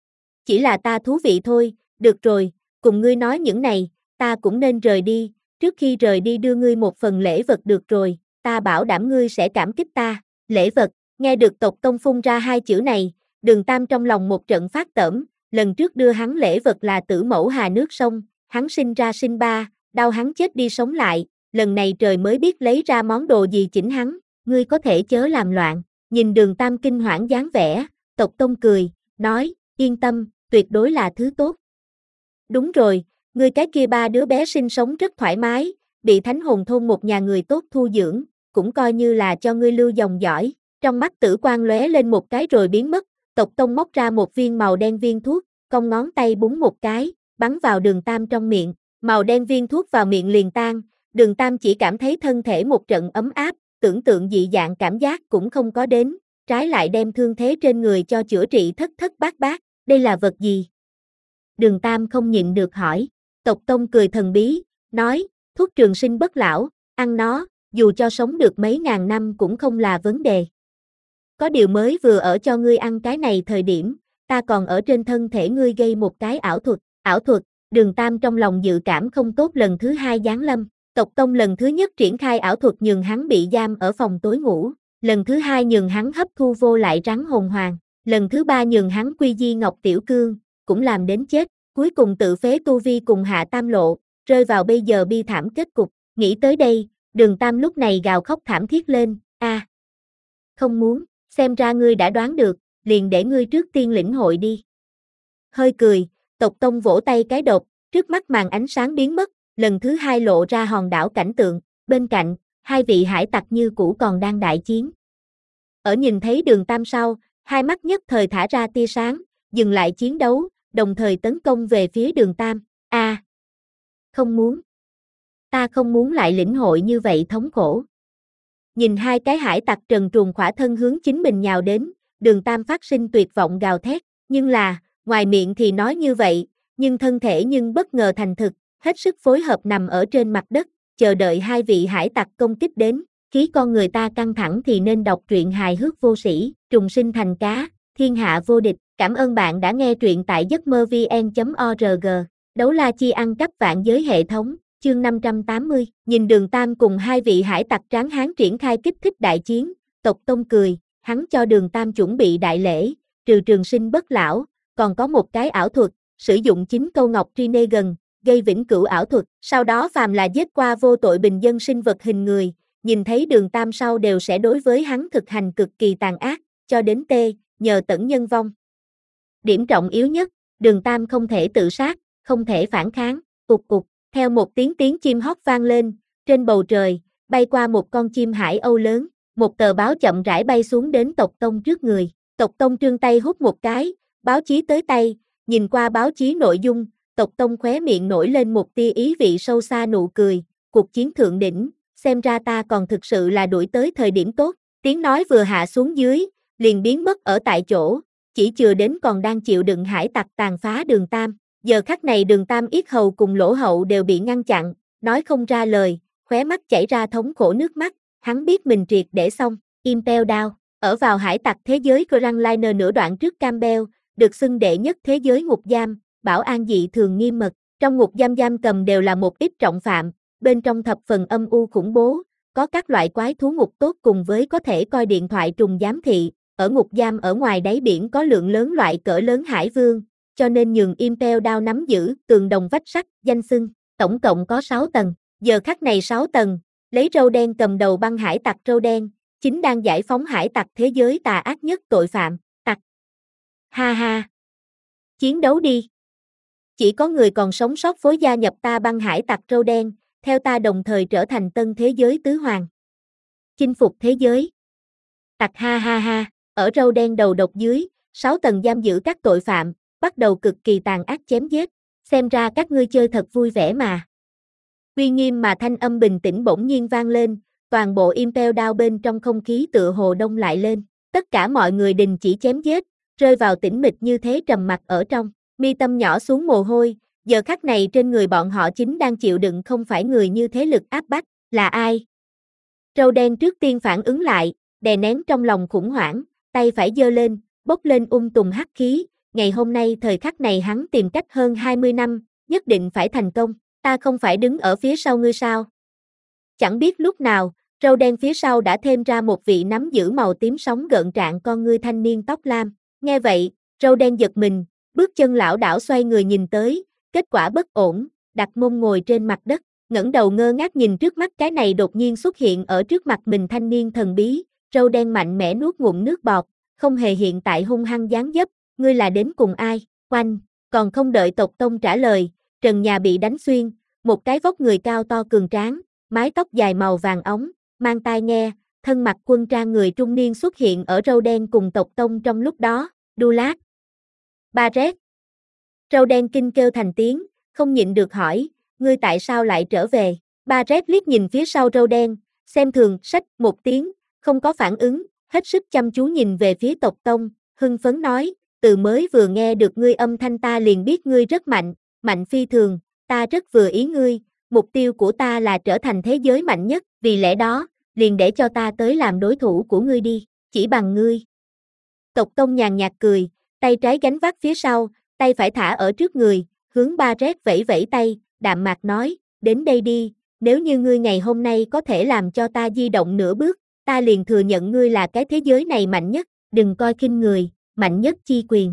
Chỉ là ta thú vị thôi, được rồi, cùng ngươi nói những này, ta cũng nên rời đi, trước khi rời đi đưa ngươi một phần lễ vật được rồi, ta bảo đảm ngươi sẽ cảm kích ta. Lễ vật, nghe được Tộc Tông phun ra hai chữ này, Đường Tam trong lòng một trận phát tởm, lần trước đưa hắn lễ vật là Tử Mẫu Hà nước sông, hắn sinh ra sinh ba, đau hắn chết đi sống lại, lần này trời mới biết lấy ra món đồ gì chỉnh hắn, ngươi có thể chớ làm loạn. Nhìn Đường Tam kinh hoảng dáng vẻ, Tộc Tông cười, nói, yên tâm, tuyệt đối là thứ tốt. Đúng rồi, ngươi cái kia ba đứa bé sinh sống rất thoải mái, bị Thánh Hồn thôn một nhà người tốt thu dưỡng, cũng coi như là cho ngươi lưu dòng dõi. Trong mắt Tử quang lóe lên một cái rồi biến mất, Tộc Tông móc ra một viên màu đen viên thuốc, cong ngón tay búng một cái, bắn vào Đường Tam trong miệng, màu đen viên thuốc vào miệng liền tan, Đường Tam chỉ cảm thấy thân thể một trận ấm áp, tưởng tượng dị dạng cảm giác cũng không có đến, trái lại đem thương thế trên người cho chữa trị thất thất bát bát, đây là vật gì? Đường Tam không nhịn được hỏi, Tộc Tông cười thần bí, nói, thuốc trường sinh bất lão, ăn nó, dù cho sống được mấy ngàn năm cũng không là vấn đề. Có điều mới vừa ở cho ngươi ăn cái này thời điểm, ta còn ở trên thân thể ngươi gây một cái ảo thuật, ảo thuật, Đường Tam trong lòng dự cảm không tốt lần thứ hai giáng lâm. Tộc Tông lần thứ nhất triển khai ảo thuật nhường hắn bị giam ở phòng tối ngủ, lần thứ hai nhường hắn hấp thu vô lại rắn hồn hoàng, lần thứ ba nhường hắn quy di ngọc tiểu cương, cũng làm đến chết, cuối cùng tự phế tu vi cùng hạ tam lộ, rơi vào bây giờ bi thảm kết cục. Nghĩ tới đây, Đường Tam lúc này gào khóc thảm thiết lên, a, à, không muốn, xem ra ngươi đã đoán được, liền để ngươi trước tiên lĩnh hội đi. Hơi cười, Tộc Tông vỗ tay cái đột, trước mắt màn ánh sáng biến mất, lần thứ hai lộ ra hòn đảo cảnh tượng, bên cạnh, hai vị hải tặc như cũ còn đang đại chiến. Ở nhìn thấy Đường Tam sau, hai mắt nhất thời thả ra tia sáng, dừng lại chiến đấu, đồng thời tấn công về phía Đường Tam. A, à, không muốn. Ta không muốn lại lĩnh hội như vậy thống khổ. Nhìn hai cái hải tặc trần truồng khỏa thân hướng chính mình nhào đến, Đường Tam phát sinh tuyệt vọng gào thét, nhưng là, ngoài miệng thì nói như vậy, nhưng thân thể nhưng bất ngờ thành thực, hết sức phối hợp nằm ở trên mặt đất, chờ đợi hai vị hải tặc công kích đến. Khí con người ta căng thẳng thì nên đọc truyện hài hước vô sĩ, trùng sinh thành cá, thiên hạ vô địch. Cảm ơn bạn đã nghe truyện tại giấc mơ vn chấm org. Đấu la chi ăn cắp vạn giới hệ thống, chương năm trăm tám mươi. Nhìn Đường Tam cùng hai vị hải tặc tráng hán triển khai kích thích đại chiến, Tộc Tông cười, hắn cho Đường Tam chuẩn bị đại lễ, trừ trường sinh bất lão, còn có một cái ảo thuật, sử dụng chín câu ngọc Trinegan, gây vĩnh cửu ảo thuật, sau đó phàm là giết qua vô tội bình dân sinh vật hình người, nhìn thấy Đường Tam sau đều sẽ đối với hắn thực hành cực kỳ tàn ác, cho đến T, nhờ tẩn nhân vong. Điểm trọng yếu nhất, Đường Tam không thể tự sát, không thể phản kháng, cục cục, theo một tiếng tiếng chim hót vang lên, trên bầu trời, bay qua một con chim hải âu lớn, một tờ báo chậm rãi bay xuống đến Tộc Tông trước người, Tộc Tông trương tay hút một cái, báo chí tới tay, nhìn qua báo chí nội dung, Tộc Tông khóe miệng nổi lên một tia ý vị sâu xa nụ cười, cuộc chiến thượng đỉnh, xem ra ta còn thực sự là đuổi tới thời điểm tốt, tiếng nói vừa hạ xuống dưới, liền biến mất ở tại chỗ, chỉ chừa đến còn đang chịu đựng hải tặc tàn phá Đường Tam, giờ khắc này Đường Tam yết hầu cùng lỗ hậu đều bị ngăn chặn, nói không ra lời, khóe mắt chảy ra thống khổ nước mắt, hắn biết mình triệt để xong, Impel Down, ở vào hải tặc thế giới Grand Liner nửa đoạn trước Campbell, được xưng đệ nhất thế giới ngục giam, bảo an dị thường nghiêm mật. Trong ngục giam giam cầm đều là một ít trọng phạm, bên trong thập phần âm u khủng bố, có các loại quái thú ngục tốt cùng với có thể coi điện thoại trùng giám thị. Ở ngục giam ở ngoài đáy biển có lượng lớn loại cỡ lớn hải vương, cho nên nhường Impel Down nắm giữ tường đồng vách sắt, danh xưng, tổng cộng có sáu tầng. Giờ khắc này sáu tầng, lấy râu đen cầm đầu băng hải tặc râu đen, chính đang giải phóng hải tặc thế giới tà ác nhất tội phạm, tặc. Ha ha! Chiến đấu đi! Chỉ có người còn sống sót phối gia nhập ta băng hải tặc râu đen, theo ta đồng thời trở thành tân thế giới tứ hoàng. Chinh phục thế giới. Tặc ha ha ha, ở râu đen đầu độc dưới, sáu tầng giam giữ các tội phạm, bắt đầu cực kỳ tàn ác chém giết, xem ra các ngươi chơi thật vui vẻ mà. Uy nghiêm mà thanh âm bình tĩnh bỗng nhiên vang lên, toàn bộ Impel Down bên trong không khí tựa hồ đông lại lên, tất cả mọi người đình chỉ chém giết, rơi vào tĩnh mịch như thế trầm mặc ở trong, mi tâm nhỏ xuống mồ hôi, giờ khắc này trên người bọn họ chính đang chịu đựng không phải người như thế lực áp bách, là ai? Râu đen trước tiên phản ứng lại, đè nén trong lòng khủng hoảng, tay phải giơ lên, bốc lên ung tùm hắc khí, ngày hôm nay thời khắc này hắn tìm cách hơn hai mươi năm, nhất định phải thành công, ta không phải đứng ở phía sau ngươi sao? Chẳng biết lúc nào, râu đen phía sau đã thêm ra một vị nắm giữ màu tím sóng gợn trạng con ngươi thanh niên tóc lam, nghe vậy, râu đen giật mình, bước chân lảo đảo xoay người nhìn tới, kết quả bất ổn, đặt mông ngồi trên mặt đất, ngẩng đầu ngơ ngác nhìn trước mắt cái này đột nhiên xuất hiện ở trước mặt mình thanh niên thần bí, râu đen mạnh mẽ nuốt ngụm nước bọt, không hề hiện tại hung hăng dáng dấp, ngươi là đến cùng ai, oanh, còn không đợi tộc tông trả lời, trần nhà bị đánh xuyên, một cái vóc người cao to cường tráng, mái tóc dài màu vàng óng, mang tai nghe, thân mặc quân trang người trung niên xuất hiện ở râu đen cùng tộc tông trong lúc đó, đu lát. Barret. Râu đen kinh kêu thành tiếng, không nhịn được hỏi, ngươi tại sao lại trở về? Barret liếc nhìn phía sau râu đen, xem thường, sách một tiếng, không có phản ứng, hết sức chăm chú nhìn về phía tộc tông, hưng phấn nói, từ mới vừa nghe được ngươi âm thanh ta liền biết ngươi rất mạnh, mạnh phi thường, ta rất vừa ý ngươi, mục tiêu của ta là trở thành thế giới mạnh nhất, vì lẽ đó, liền để cho ta tới làm đối thủ của ngươi đi, chỉ bằng ngươi. Tộc tông nhàn nhạt cười, tay trái gánh vác phía sau, tay phải thả ở trước người, hướng Barret vẫy vẫy tay, đạm mạc nói, đến đây đi, nếu như ngươi ngày hôm nay có thể làm cho ta di động nửa bước, ta liền thừa nhận ngươi là cái thế giới này mạnh nhất, đừng coi khinh người, mạnh nhất chi quyền.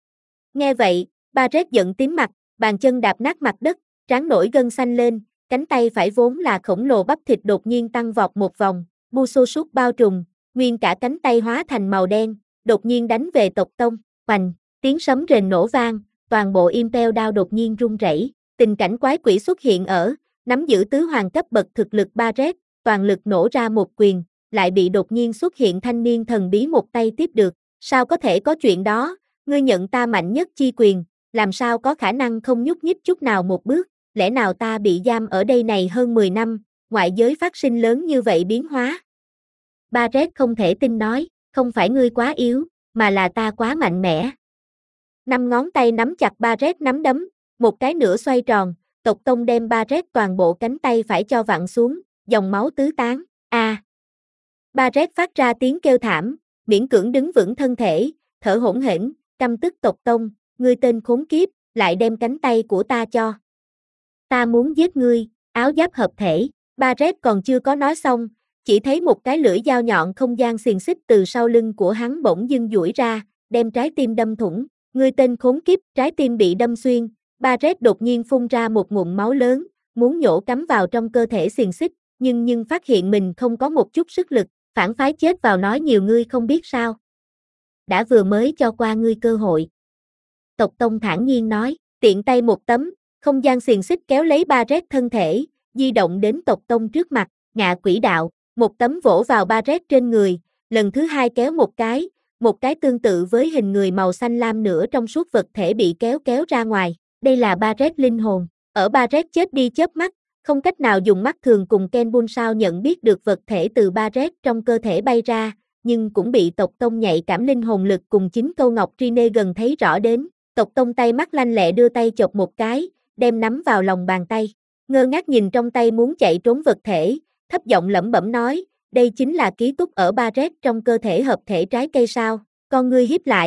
Nghe vậy, Barret giận tím mặt, bàn chân đạp nát mặt đất, trán nổi gân xanh lên, cánh tay phải vốn là khổng lồ bắp thịt đột nhiên tăng vọt một vòng, Muso sút bao trùm, nguyên cả cánh tay hóa thành màu đen, đột nhiên đánh về tộc tông, hoành, tiếng sấm rền nổ vang, toàn bộ Impel Down đột nhiên rung rẩy, tình cảnh quái quỷ xuất hiện ở, nắm giữ tứ hoàng cấp bậc thực lực Barret, toàn lực nổ ra một quyền, lại bị đột nhiên xuất hiện thanh niên thần bí một tay tiếp được, sao có thể có chuyện đó, ngươi nhận ta mạnh nhất chi quyền, làm sao có khả năng không nhúc nhích chút nào một bước, lẽ nào ta bị giam ở đây này hơn mười năm, ngoại giới phát sinh lớn như vậy biến hóa. Barret không thể tin nói, không phải ngươi quá yếu, mà là ta quá mạnh mẽ. Năm ngón tay nắm chặt Barret nắm đấm, một cái nửa xoay tròn, tộc tông đem Barret toàn bộ cánh tay phải cho vặn xuống, dòng máu tứ tán, a. À. Barret phát ra tiếng kêu thảm, miễn cưỡng đứng vững thân thể, thở hổn hển, căm tức tộc tông, ngươi tên khốn kiếp, lại đem cánh tay của ta cho. Ta muốn giết ngươi, áo giáp hợp thể, Barret còn chưa có nói xong, chỉ thấy một cái lưỡi dao nhọn không gian xiềng xích từ sau lưng của hắn bỗng dưng duỗi ra, đem trái tim đâm thủng, ngươi tên khốn kiếp, trái tim bị đâm xuyên, Barret đột nhiên phun ra một ngụm máu lớn, muốn nhổ cắm vào trong cơ thể xiềng xích, nhưng nhưng phát hiện mình không có một chút sức lực, phản phái chết vào nói nhiều ngươi không biết sao. Đã vừa mới cho qua ngươi cơ hội. Tộc tông thản nhiên nói, tiện tay một tấm, không gian xiềng xích kéo lấy Barret thân thể, di động đến tộc tông trước mặt, ngạ quỷ đạo, một tấm vỗ vào Barret trên người, lần thứ hai kéo một cái, một cái tương tự với hình người màu xanh lam nữa trong suốt vật thể bị kéo kéo ra ngoài, đây là Barret linh hồn, ở Barret chết đi chớp mắt, không cách nào dùng mắt thường cùng Ken Bunsao nhận biết được vật thể từ Barret trong cơ thể bay ra, nhưng cũng bị tộc tông nhạy cảm linh hồn lực cùng chính câu ngọc Trine gần thấy rõ đến, tộc tông tay mắt lanh lẹ đưa tay chộp một cái, đem nắm vào lòng bàn tay, ngơ ngác nhìn trong tay muốn chạy trốn vật thể, thấp giọng lẩm bẩm nói, đây chính là ký túc ở Barret trong cơ thể hợp thể trái cây sao, con ngươi hiếp lại,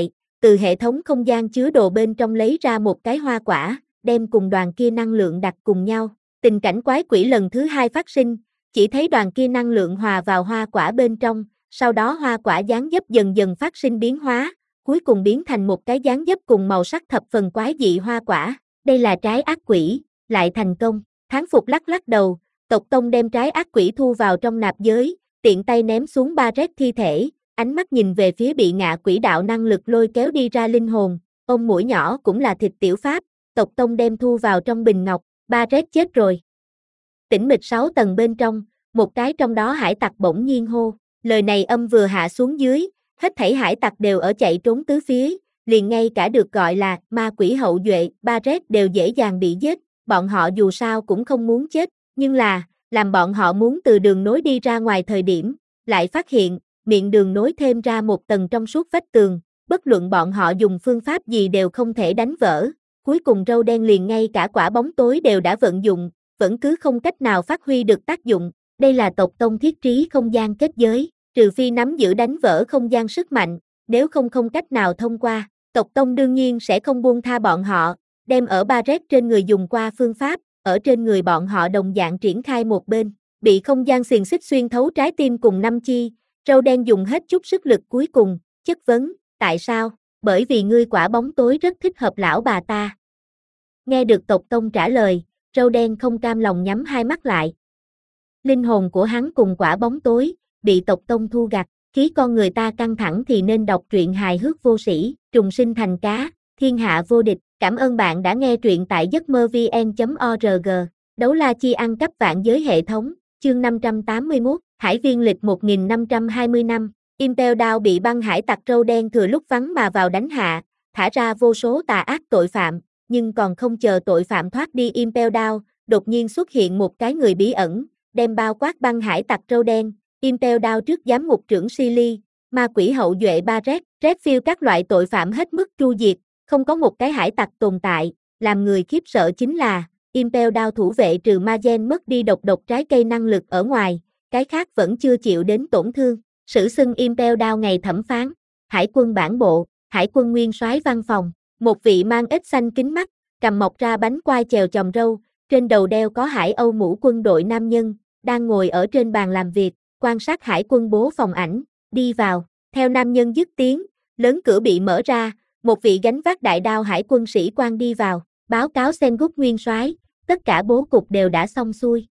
từ hệ thống không gian chứa đồ bên trong lấy ra một cái hoa quả, đem cùng đoàn kia năng lượng đặt cùng nhau. Tình cảnh quái quỷ lần thứ hai phát sinh, chỉ thấy đoàn kia năng lượng hòa vào hoa quả bên trong, sau đó hoa quả dáng dấp dần dần phát sinh biến hóa, cuối cùng biến thành một cái dáng dấp cùng màu sắc thập phần quái dị hoa quả. Đây là trái ác quỷ, lại thành công. Thán phục lắc lắc đầu, tộc tông đem trái ác quỷ thu vào trong nạp giới, tiện tay ném xuống Barret thi thể, ánh mắt nhìn về phía bị ngạ quỷ đạo năng lực lôi kéo đi ra linh hồn, ông mũi nhỏ cũng là thịt tiểu pháp, tộc tông đem thu vào trong bình ngọc, Barret chết rồi. Tĩnh mịch sáu tầng bên trong, một cái trong đó hải tặc bỗng nhiên hô, lời này âm vừa hạ xuống dưới, hết thảy hải tặc đều ở chạy trốn tứ phía, liền ngay cả được gọi là ma quỷ hậu duệ, Barret đều dễ dàng bị giết, bọn họ dù sao cũng không muốn chết, nhưng là, làm bọn họ muốn từ đường nối đi ra ngoài thời điểm, lại phát hiện, miệng đường nối thêm ra một tầng trong suốt vách tường, bất luận bọn họ dùng phương pháp gì đều không thể đánh vỡ, cuối cùng râu đen liền ngay cả quả bóng tối đều đã vận dụng, vẫn cứ không cách nào phát huy được tác dụng, đây là tộc tông thiết trí không gian kết giới, trừ phi nắm giữ đánh vỡ không gian sức mạnh, nếu không không cách nào thông qua, tộc tông đương nhiên sẽ không buông tha bọn họ, đem ở Barret trên người dùng qua phương pháp, ở trên người bọn họ đồng dạng triển khai một bên, bị không gian xiềng xích xuyên thấu trái tim cùng năm chi, râu đen dùng hết chút sức lực cuối cùng, chất vấn, tại sao? Bởi vì ngươi quả bóng tối rất thích hợp lão bà ta. Nghe được tộc tông trả lời, râu đen không cam lòng nhắm hai mắt lại. Linh hồn của hắn cùng quả bóng tối, bị tộc tông thu gặt, khí con người ta căng thẳng thì nên đọc truyện hài hước vô sĩ, trùng sinh thành cá, thiên hạ vô địch. Cảm ơn bạn đã nghe truyện tại giấc mơ vn chấm org. Đấu la chi ăn cắp vạn giới hệ thống, chương năm trăm tám mươi mốt, Hải viên lịch một nghìn năm trăm hai mươi năm, Impel Down bị băng hải tặc râu đen thừa lúc vắng mà vào đánh hạ, thả ra vô số tà ác tội phạm, nhưng còn không chờ tội phạm thoát đi Impel Down, đột nhiên xuất hiện một cái người bí ẩn, đem bao quát băng hải tặc râu đen, Impel Down trước giám ngục trưởng Silly, ma quỷ hậu duệ Barret, Redfield các loại tội phạm hết mức tru diệt. Không có một cái hải tặc tồn tại, làm người khiếp sợ chính là, Impel Down thủ vệ trừ ma gen mất đi độc độc trái cây năng lực ở ngoài, cái khác vẫn chưa chịu đến tổn thương. Sử xưng Impel Down ngày thẩm phán, Hải quân bản bộ, Hải quân nguyên soái văn phòng, một vị mang ít xanh kính mắt, cầm mọc ra bánh quai chèo chòm râu, trên đầu đeo có Hải Âu mũ quân đội nam nhân, đang ngồi ở trên bàn làm việc, quan sát Hải quân bố phòng ảnh, đi vào, theo nam nhân dứt tiếng, lớn cửa bị mở ra. Một vị gánh vác đại đao hải quân sĩ quan đi vào, báo cáo Sengoku nguyên soái, tất cả bố cục đều đã xong xuôi.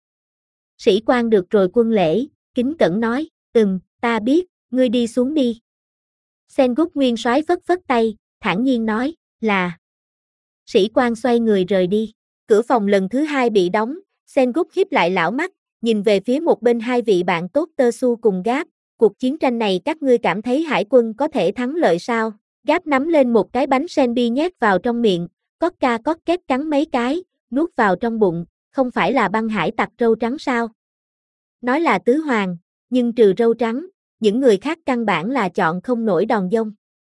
Sĩ quan được rồi quân lễ, kính cẩn nói, ừm, ta biết, ngươi đi xuống đi. Sengoku nguyên soái phất phất tay, thản nhiên nói, là. Sĩ quan xoay người rời đi, cửa phòng lần thứ hai bị đóng, Sengoku hiếp lại lão mắt, nhìn về phía một bên hai vị bạn tốt Tơ Su cùng Gáp, cuộc chiến tranh này các ngươi cảm thấy hải quân có thể thắng lợi sao? Gáp nắm lên một cái bánh senbi nhét vào trong miệng, cót ca cót két cắn mấy cái, nuốt vào trong bụng, không phải là băng hải tặc râu trắng sao? Nói là tứ hoàng, nhưng trừ râu trắng, những người khác căn bản là chọn không nổi đòn dông.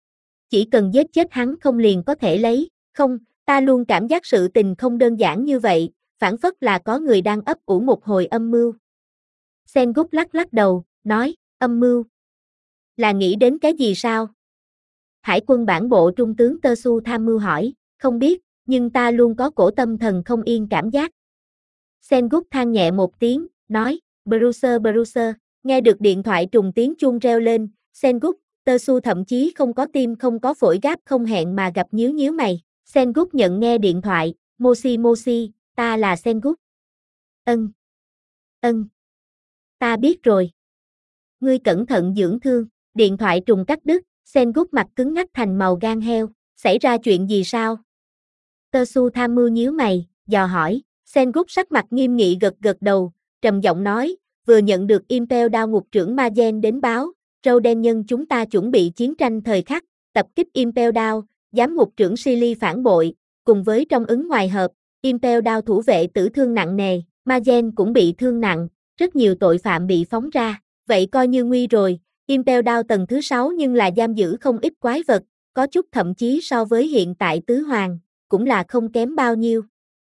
Chỉ cần giết chết hắn không liền có thể lấy, không, ta luôn cảm giác sự tình không đơn giản như vậy, phản phất là có người đang ấp ủ một hồi âm mưu. Sengoku lắc lắc đầu, nói, âm mưu. Là nghĩ đến cái gì sao? Hải quân bản bộ trung tướng Tơ Su tham mưu hỏi, không biết, nhưng ta luôn có cổ tâm thần không yên cảm giác. Sengoku than nhẹ một tiếng, nói, Bruiser Bruiser, nghe được điện thoại trùng tiếng chuông reo lên, Sengoku, Tơ Su thậm chí không có tim không có phổi Gáp không hẹn mà gặp nhíu nhíu mày. Sengoku nhận nghe điện thoại, Moshi Moshi, ta là Sengoku. Ân. Ân. Ta biết rồi. Ngươi cẩn thận dưỡng thương, điện thoại trùng cắt đứt. Sengoku mặt cứng ngắc thành màu gan heo, xảy ra chuyện gì sao? Tơ Su tham mưu nhíu mày, dò hỏi, Sengoku sắc mặt nghiêm nghị gật gật đầu, trầm giọng nói, vừa nhận được Impel Down ngục trưởng Ma Gen đến báo, râu đen nhân chúng ta chuẩn bị chiến tranh thời khắc, tập kích Impel Down, giám ngục trưởng Silly phản bội, cùng với trong ứng ngoài hợp, Impel Down thủ vệ tử thương nặng nề, Ma Gen cũng bị thương nặng, rất nhiều tội phạm bị phóng ra, vậy coi như nguy rồi. Impel Down tầng thứ sáu nhưng là giam giữ không ít quái vật, có chút thậm chí so với hiện tại tứ hoàng, cũng là không kém bao nhiêu.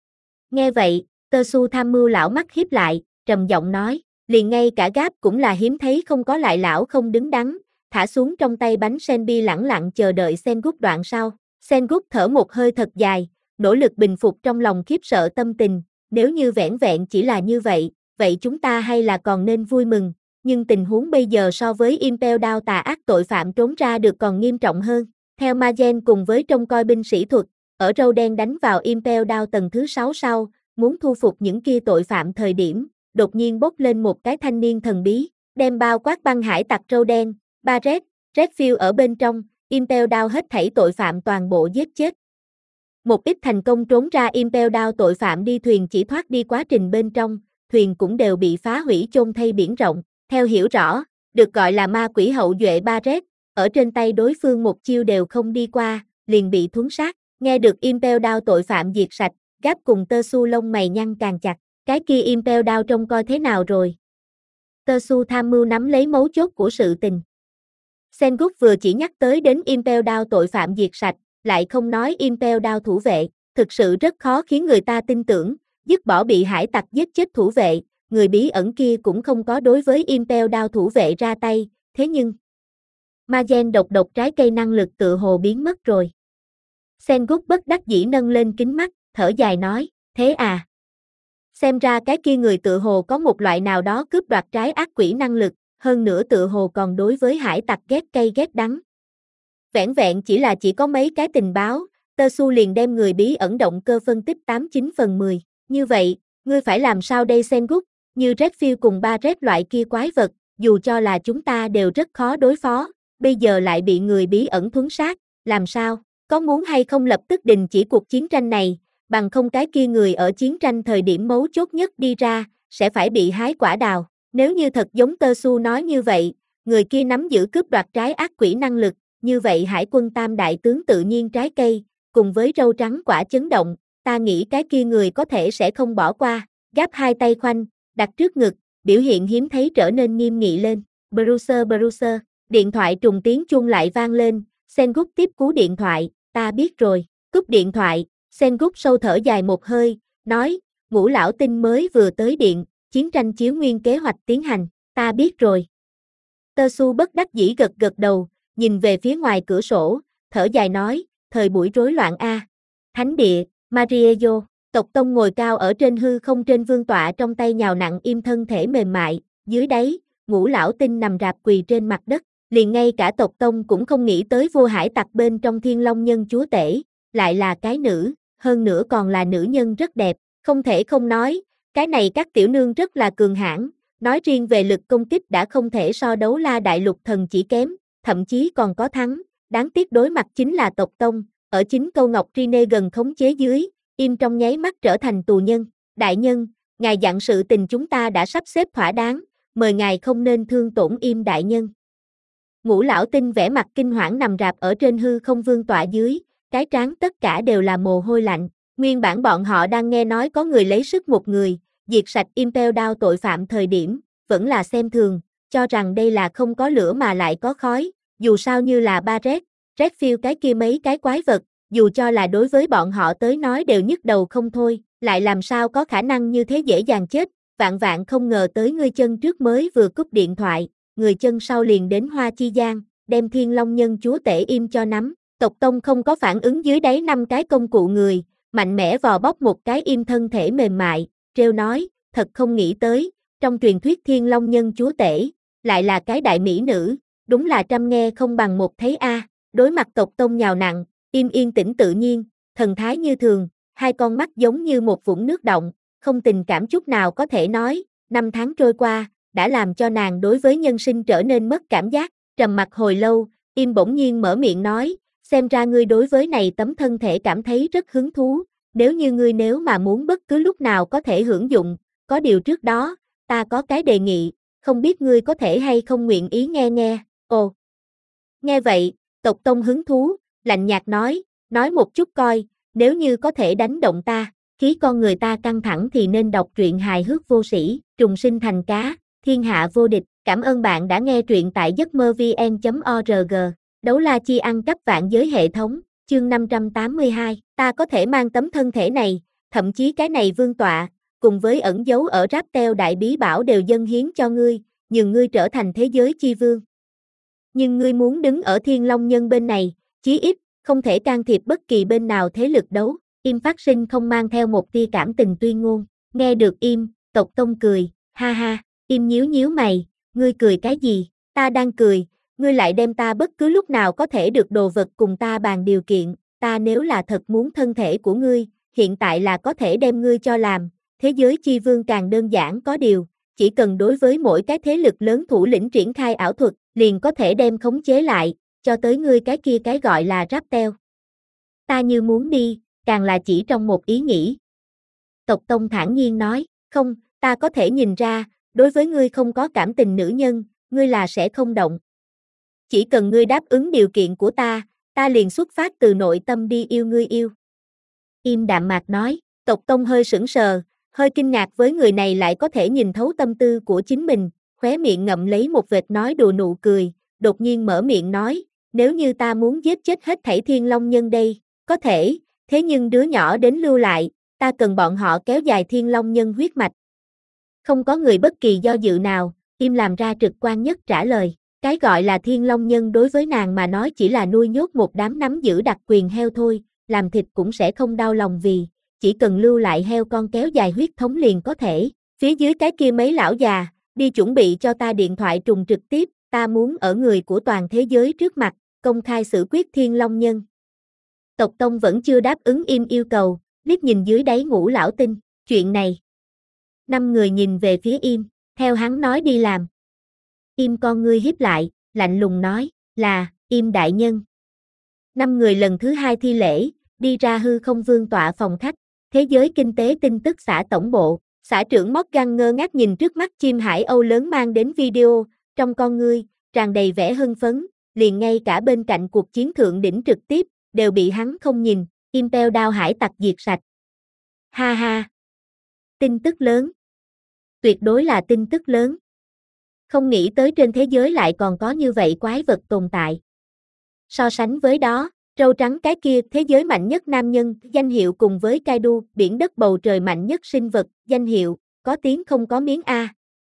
Nghe vậy, Tơ Su tham mưu lão mắt hiếp lại, trầm giọng nói, liền ngay cả Gáp cũng là hiếm thấy không có lại lão không đứng đắn, thả xuống trong tay bánh Senbi lẳng lặng chờ đợi Sengoku đoạn sau. Sengoku thở một hơi thật dài, nỗ lực bình phục trong lòng khiếp sợ tâm tình, nếu như vẻn vẹn chỉ là như vậy, vậy chúng ta hay là còn nên vui mừng, nhưng tình huống bây giờ so với Impel Down tà ác tội phạm trốn ra được còn nghiêm trọng hơn. Theo Magen cùng với trông coi binh sĩ thuật, ở râu đen đánh vào Impel Down tầng thứ sáu sau, muốn thu phục những kia tội phạm thời điểm, đột nhiên bốc lên một cái thanh niên thần bí, đem bao quát băng hải tặc râu đen, Barret, Redfield ở bên trong, Impel Down hết thảy tội phạm toàn bộ giết chết. Một ít thành công trốn ra Impel Down tội phạm đi thuyền chỉ thoát đi quá trình bên trong, thuyền cũng đều bị phá hủy chôn thay biển rộng. Theo hiểu rõ, được gọi là ma quỷ hậu duệ Barret, ở trên tay đối phương một chiêu đều không đi qua, liền bị thuấn sát. Nghe được Impel Down tội phạm diệt sạch, Gáp cùng Tơ Su lông mày nhăn càng chặt, cái kia Impel Down trông coi thế nào rồi? Tơ Su tham mưu nắm lấy mấu chốt của sự tình. Sengoku vừa chỉ nhắc tới đến Impel Down tội phạm diệt sạch, lại không nói Impel Down thủ vệ, thực sự rất khó khiến người ta tin tưởng, dứt bỏ bị hải tặc giết chết thủ vệ, người bí ẩn kia cũng không có đối với Impel Down thủ vệ ra tay, thế nhưng Magen độc độc trái cây năng lực tự hồ biến mất rồi. Sengoku bất đắc dĩ nâng lên kính mắt, thở dài nói, thế à? Xem ra cái kia người tự hồ có một loại nào đó cướp đoạt trái ác quỷ năng lực, hơn nữa tự hồ còn đối với hải tặc ghét cay ghét đắng. Vẻn vẹn chỉ là chỉ có mấy cái tình báo, Tơ Su liền đem người bí ẩn động cơ phân tích tám chín phần mười. Như vậy, ngươi phải làm sao đây Sengoku? Như Redfield cùng Barret loại kia quái vật, dù cho là chúng ta đều rất khó đối phó, bây giờ lại bị người bí ẩn thuấn sát, làm sao? Có muốn hay không lập tức đình chỉ cuộc chiến tranh này, bằng không cái kia người ở chiến tranh thời điểm mấu chốt nhất đi ra, sẽ phải bị hái quả đào. Nếu như thật giống Tơ Su nói như vậy, người kia nắm giữ cướp đoạt trái ác quỷ năng lực, như vậy hải quân tam đại tướng tự nhiên trái cây, cùng với râu trắng quả chấn động, ta nghĩ cái kia người có thể sẽ không bỏ qua. Gáp hai tay khoanh, đặt trước ngực, biểu hiện hiếm thấy trở nên nghiêm nghị lên. Bruiser Bruiser, điện thoại trùng tiếng chuông lại vang lên, Sengoku tiếp cú điện thoại, ta biết rồi, cúp điện thoại, Sengoku sâu thở dài một hơi, nói, Ngũ lão tinh mới vừa tới điện, chiến tranh chiếu nguyên kế hoạch tiến hành, ta biết rồi. Tơ Su bất đắc dĩ gật gật đầu, nhìn về phía ngoài cửa sổ, thở dài nói, thời buổi rối loạn a. Thánh địa, Mariejo, tộc tông ngồi cao ở trên hư không trên vương tọa trong tay nhào nặng im thân thể mềm mại, dưới đáy, Ngũ lão tinh nằm rạp quỳ trên mặt đất, liền ngay cả tộc tông cũng không nghĩ tới vua hải tặc bên trong Thiên Long nhân chúa tể, lại là cái nữ, hơn nữa còn là nữ nhân rất đẹp, không thể không nói, cái này các tiểu nương rất là cường hãn, nói riêng về lực công kích đã không thể so đấu La Đại Lục Thần chỉ kém, thậm chí còn có thắng, đáng tiếc đối mặt chính là tộc tông, ở chính câu ngọc Rine gần khống chế dưới, im trong nháy mắt trở thành tù nhân. Đại nhân, ngài dặn sự tình chúng ta đã sắp xếp thỏa đáng, mời ngài không nên thương tổn im đại nhân. Ngũ lão tinh vẻ mặt kinh hoảng nằm rạp ở trên hư không vương tọa dưới, cái trán tất cả đều là mồ hôi lạnh. Nguyên bản bọn họ đang nghe nói có người lấy sức một người, diệt sạch Impel Down tội phạm thời điểm, vẫn là xem thường, cho rằng đây là không có lửa mà lại có khói, dù sao như là Barret, Redfield cái kia mấy cái quái vật, dù cho là đối với bọn họ tới nói đều nhức đầu không thôi, lại làm sao có khả năng như thế dễ dàng chết, vạn vạn không ngờ tới người chân trước mới vừa cúp điện thoại, người chân sau liền đến Hoa Chi Giang, đem Thiên Long nhân chúa tể im cho nắm, tộc tông không có phản ứng dưới đáy năm cái công cụ người, mạnh mẽ vò bóc một cái im thân thể mềm mại, trêu nói, thật không nghĩ tới, trong truyền thuyết Thiên Long nhân chúa tể, lại là cái đại mỹ nữ, đúng là trăm nghe không bằng một thấy a. Đối mặt tộc tông nhào nặng, im yên tĩnh tự nhiên, thần thái như thường, hai con mắt giống như một vũng nước động, không tình cảm chút nào có thể nói, năm tháng trôi qua, đã làm cho nàng đối với nhân sinh trở nên mất cảm giác, trầm mặc hồi lâu, im bỗng nhiên mở miệng nói, xem ra ngươi đối với này tấm thân thể cảm thấy rất hứng thú, nếu như ngươi nếu mà muốn bất cứ lúc nào có thể hưởng dụng, có điều trước đó, ta có cái đề nghị, không biết ngươi có thể hay không nguyện ý nghe nghe, ồ. Nghe vậy, tộc tông hứng thú, lạnh nhạt nói, nói một chút coi, nếu như có thể đánh động ta, khí con người ta căng thẳng thì nên đọc truyện hài hước vô sĩ, trùng sinh thành cá, thiên hạ vô địch, cảm ơn bạn đã nghe truyện tại giấc mơ vn chấm org, đấu la chi ăn cắp vạn giới hệ thống, chương năm trăm tám mươi hai, ta có thể mang tấm thân thể này, thậm chí cái này vương tọa, cùng với ẩn dấu ở Raptel đại bí bảo đều dâng hiến cho ngươi, nhường ngươi trở thành thế giới chi vương. Nhưng ngươi muốn đứng ở Thiên Long Nhân bên này, chí ít, không thể can thiệp bất kỳ bên nào thế lực đấu. Im phát sinh không mang theo một tia cảm tình tuyên ngôn. Nghe được Im, Tộc Tông cười, ha ha, Im nhíu nhíu mày, ngươi cười cái gì, ta đang cười, ngươi lại đem ta bất cứ lúc nào có thể được đồ vật cùng ta bàn điều kiện, ta nếu là thật muốn thân thể của ngươi, hiện tại là có thể đem ngươi cho làm, thế giới chi vương càng đơn giản có điều, chỉ cần đối với mỗi cái thế lực lớn thủ lĩnh triển khai ảo thuật, liền có thể đem khống chế lại, cho tới ngươi cái kia cái gọi là ráp teo. Ta như muốn đi, càng là chỉ trong một ý nghĩ. Tộc Tông thản nhiên nói, không, ta có thể nhìn ra, đối với ngươi không có cảm tình nữ nhân, ngươi là sẽ không động. Chỉ cần ngươi đáp ứng điều kiện của ta, ta liền xuất phát từ nội tâm đi yêu ngươi yêu. Im đạm mạc nói, Tộc Tông hơi sững sờ, hơi kinh ngạc với người này lại có thể nhìn thấu tâm tư của chính mình, khóe miệng ngậm lấy một vệt nói đùa nụ cười, đột nhiên mở miệng nói, nếu như ta muốn giết chết hết thảy Thiên Long Nhân đây, có thể, thế nhưng đứa nhỏ đến lưu lại, ta cần bọn họ kéo dài Thiên Long Nhân huyết mạch. Không có người bất kỳ do dự nào, Im làm ra trực quan nhất trả lời, cái gọi là Thiên Long Nhân đối với nàng mà nói chỉ là nuôi nhốt một đám nắm giữ đặc quyền heo thôi, làm thịt cũng sẽ không đau lòng vì, chỉ cần lưu lại heo con kéo dài huyết thống liền có thể, phía dưới cái kia mấy lão già, đi chuẩn bị cho ta điện thoại trùng trực tiếp, ta muốn ở người của toàn thế giới trước mặt, công khai xử quyết Thiên Long Nhân. Tộc Tông vẫn chưa đáp ứng Im yêu cầu, liếc nhìn dưới đáy ngũ lão tinh, chuyện này. Năm người nhìn về phía Im, theo hắn nói đi làm. Im con ngươi híp lại, lạnh lùng nói, là, Im đại nhân. Năm người lần thứ hai thi lễ, đi ra hư không vương tọa phòng khách, thế giới kinh tế tin tức xã tổng bộ, xã trưởng Morgan ngơ ngác nhìn trước mắt chim hải âu lớn mang đến video, trong con ngươi, tràn đầy vẻ hưng phấn, liền ngay cả bên cạnh cuộc chiến thượng đỉnh trực tiếp, đều bị hắn không nhìn, Impel Down hải tặc diệt sạch. Ha ha! Tin tức lớn. Tuyệt đối là tin tức lớn. Không nghĩ tới trên thế giới lại còn có như vậy quái vật tồn tại. So sánh với đó, trâu trắng cái kia thế giới mạnh nhất nam nhân, danh hiệu cùng với Kaidu, biển đất bầu trời mạnh nhất sinh vật, danh hiệu, có tiếng không có miếng A.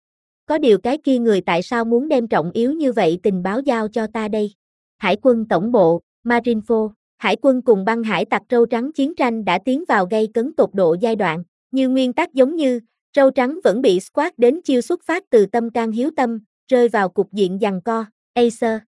Có điều cái kia người tại sao muốn đem trọng yếu như vậy tình báo giao cho ta đây? Hải quân tổng bộ, Marineford, hải quân cùng băng hải tặc trâu trắng chiến tranh đã tiến vào gây cấn tột độ giai đoạn, như nguyên tắc giống như, trâu trắng vẫn bị squat đến chiêu xuất phát từ tâm can hiếu tâm, rơi vào cục diện giằng co, Acer.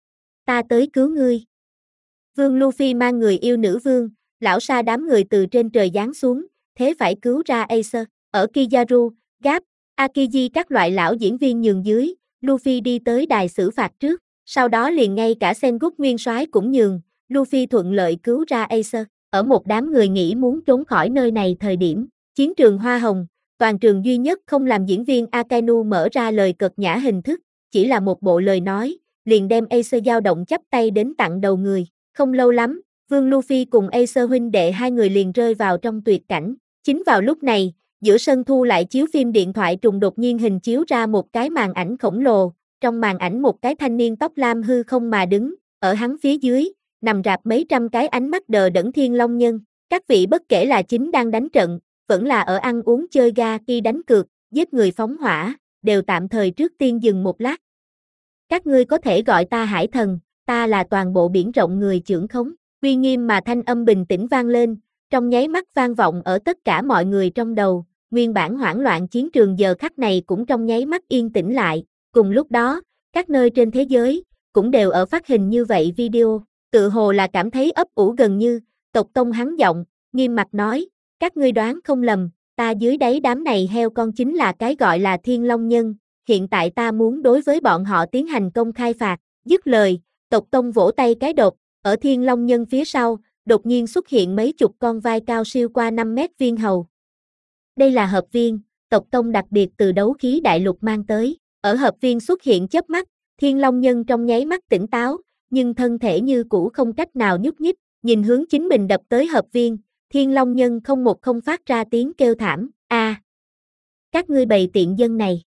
Ta tới cứu ngươi. Vương Luffy mang người yêu nữ vương, lão sa đám người từ trên trời giáng xuống, thế phải cứu ra Acer. Ở Kizaru, Gap, Akiji các loại lão diễn viên nhường dưới, Luffy đi tới đài xử phạt trước, sau đó liền ngay cả Sengoku nguyên soái cũng nhường, Luffy thuận lợi cứu ra Acer. Ở một đám người nghĩ muốn trốn khỏi nơi này thời điểm, chiến trường Hoa Hồng, toàn trường duy nhất không làm diễn viên Akainu mở ra lời cợt nhã hình thức, chỉ là một bộ lời nói, liền đem Acer dao động chắp tay đến tặng đầu người. Không lâu lắm, Vương Luffy cùng Acer huynh đệ hai người liền rơi vào trong tuyệt cảnh. Chính vào lúc này, giữa sân thu lại chiếu phim điện thoại trùng đột nhiên hình chiếu ra một cái màn ảnh khổng lồ, trong màn ảnh một cái thanh niên tóc lam hư không mà đứng, ở hắn phía dưới, nằm rạp mấy trăm cái ánh mắt đờ đẫn Thiên Long Nhân. Các vị bất kể là chính đang đánh trận, vẫn là ở ăn uống chơi ga khi đánh cược, giết người phóng hỏa, đều tạm thời trước tiên dừng một lát. Các ngươi có thể gọi ta Hải Thần, ta là toàn bộ biển rộng người trưởng khống, uy nghiêm mà thanh âm bình tĩnh vang lên, trong nháy mắt vang vọng ở tất cả mọi người trong đầu, nguyên bản hoảng loạn chiến trường giờ khắc này cũng trong nháy mắt yên tĩnh lại, cùng lúc đó, các nơi trên thế giới, cũng đều ở phát hình như vậy video, tự hồ là cảm thấy ấp ủ gần như, Tộc Tông hắn giọng, nghiêm mặt nói, các ngươi đoán không lầm, ta dưới đáy đám này heo con chính là cái gọi là Thiên Long Nhân, hiện tại ta muốn đối với bọn họ tiến hành công khai phạt, dứt lời, Tộc Tông vỗ tay cái đột, ở Thiên Long Nhân phía sau, đột nhiên xuất hiện mấy chục con vai cao siêu qua năm mét viên hầu. Đây là hợp viên, Tộc Tông đặc biệt từ đấu khí đại lục mang tới, ở hợp viên xuất hiện chớp mắt, Thiên Long Nhân trong nháy mắt tỉnh táo, nhưng thân thể như cũ không cách nào nhúc nhích, nhìn hướng chính mình đập tới hợp viên, Thiên Long Nhân không một không phát ra tiếng kêu thảm, a à, các ngươi bầy tiện dân này,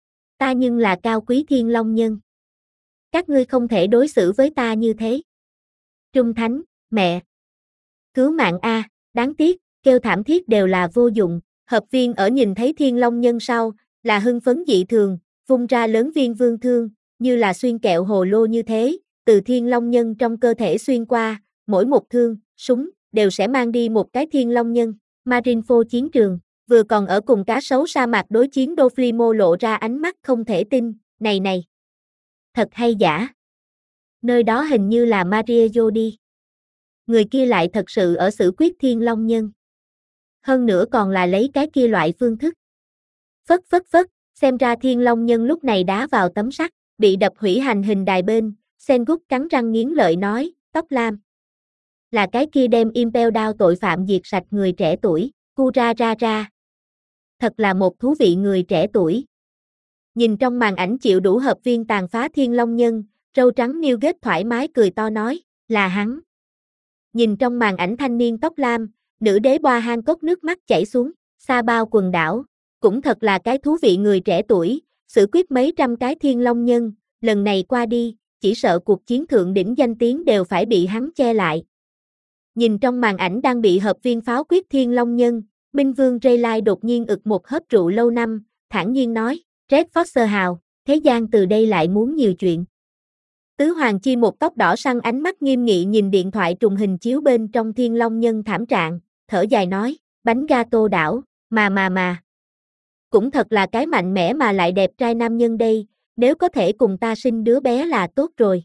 ta nhưng là cao quý Thiên Long Nhân. Các ngươi không thể đối xử với ta như thế. Trung Thánh, mẹ. Cứu mạng a, đáng tiếc, kêu thảm thiết đều là vô dụng, hợp viên ở nhìn thấy Thiên Long Nhân sau, là hưng phấn dị thường, vung ra lớn viên vương thương, như là xuyên kẹo hồ lô như thế, từ Thiên Long Nhân trong cơ thể xuyên qua, mỗi một thương, súng, đều sẽ mang đi một cái Thiên Long Nhân. Marineford chiến trường, vừa còn ở cùng cá sấu sa mạc đối chiến Doflimo lộ ra ánh mắt không thể tin, này này. Thật hay giả? Nơi đó hình như là Mariejo đi. Người kia lại thật sự ở xử quyết Thiên Long Nhân. Hơn nữa còn là lấy cái kia loại phương thức. Phất phất phất, xem ra Thiên Long Nhân lúc này đá vào tấm sắt, bị đập hủy hành hình đài bên, Sengoku cắn răng nghiến lợi nói, tóc lam. Là cái kia đem Impel Down tội phạm diệt sạch người trẻ tuổi, Kura ra ra. Thật là một thú vị người trẻ tuổi. Nhìn trong màn ảnh chịu đủ hợp viên tàn phá Thiên Long Nhân, râu trắng Newgate thoải mái cười to nói, là hắn. Nhìn trong màn ảnh thanh niên tóc lam, nữ đế Boa Hancock nước mắt chảy xuống, xa bao quần đảo, cũng thật là cái thú vị người trẻ tuổi, xử quyết mấy trăm cái Thiên Long Nhân, lần này qua đi, chỉ sợ cuộc chiến thượng đỉnh danh tiếng đều phải bị hắn che lại. Nhìn trong màn ảnh đang bị hợp viên pháo quyết Thiên Long Nhân, Minh Vương Rayleigh đột nhiên ực một hớp rượu lâu năm, thản nhiên nói, Red Foster hào, thế gian từ đây lại muốn nhiều chuyện. Tứ Hoàng Chi một tóc đỏ săn ánh mắt nghiêm nghị nhìn điện thoại trùng hình chiếu bên trong Thiên Long Nhân thảm trạng, thở dài nói, bánh gato đảo, mà mà mà. Cũng thật là cái mạnh mẽ mà lại đẹp trai nam nhân đây, nếu có thể cùng ta sinh đứa bé là tốt rồi.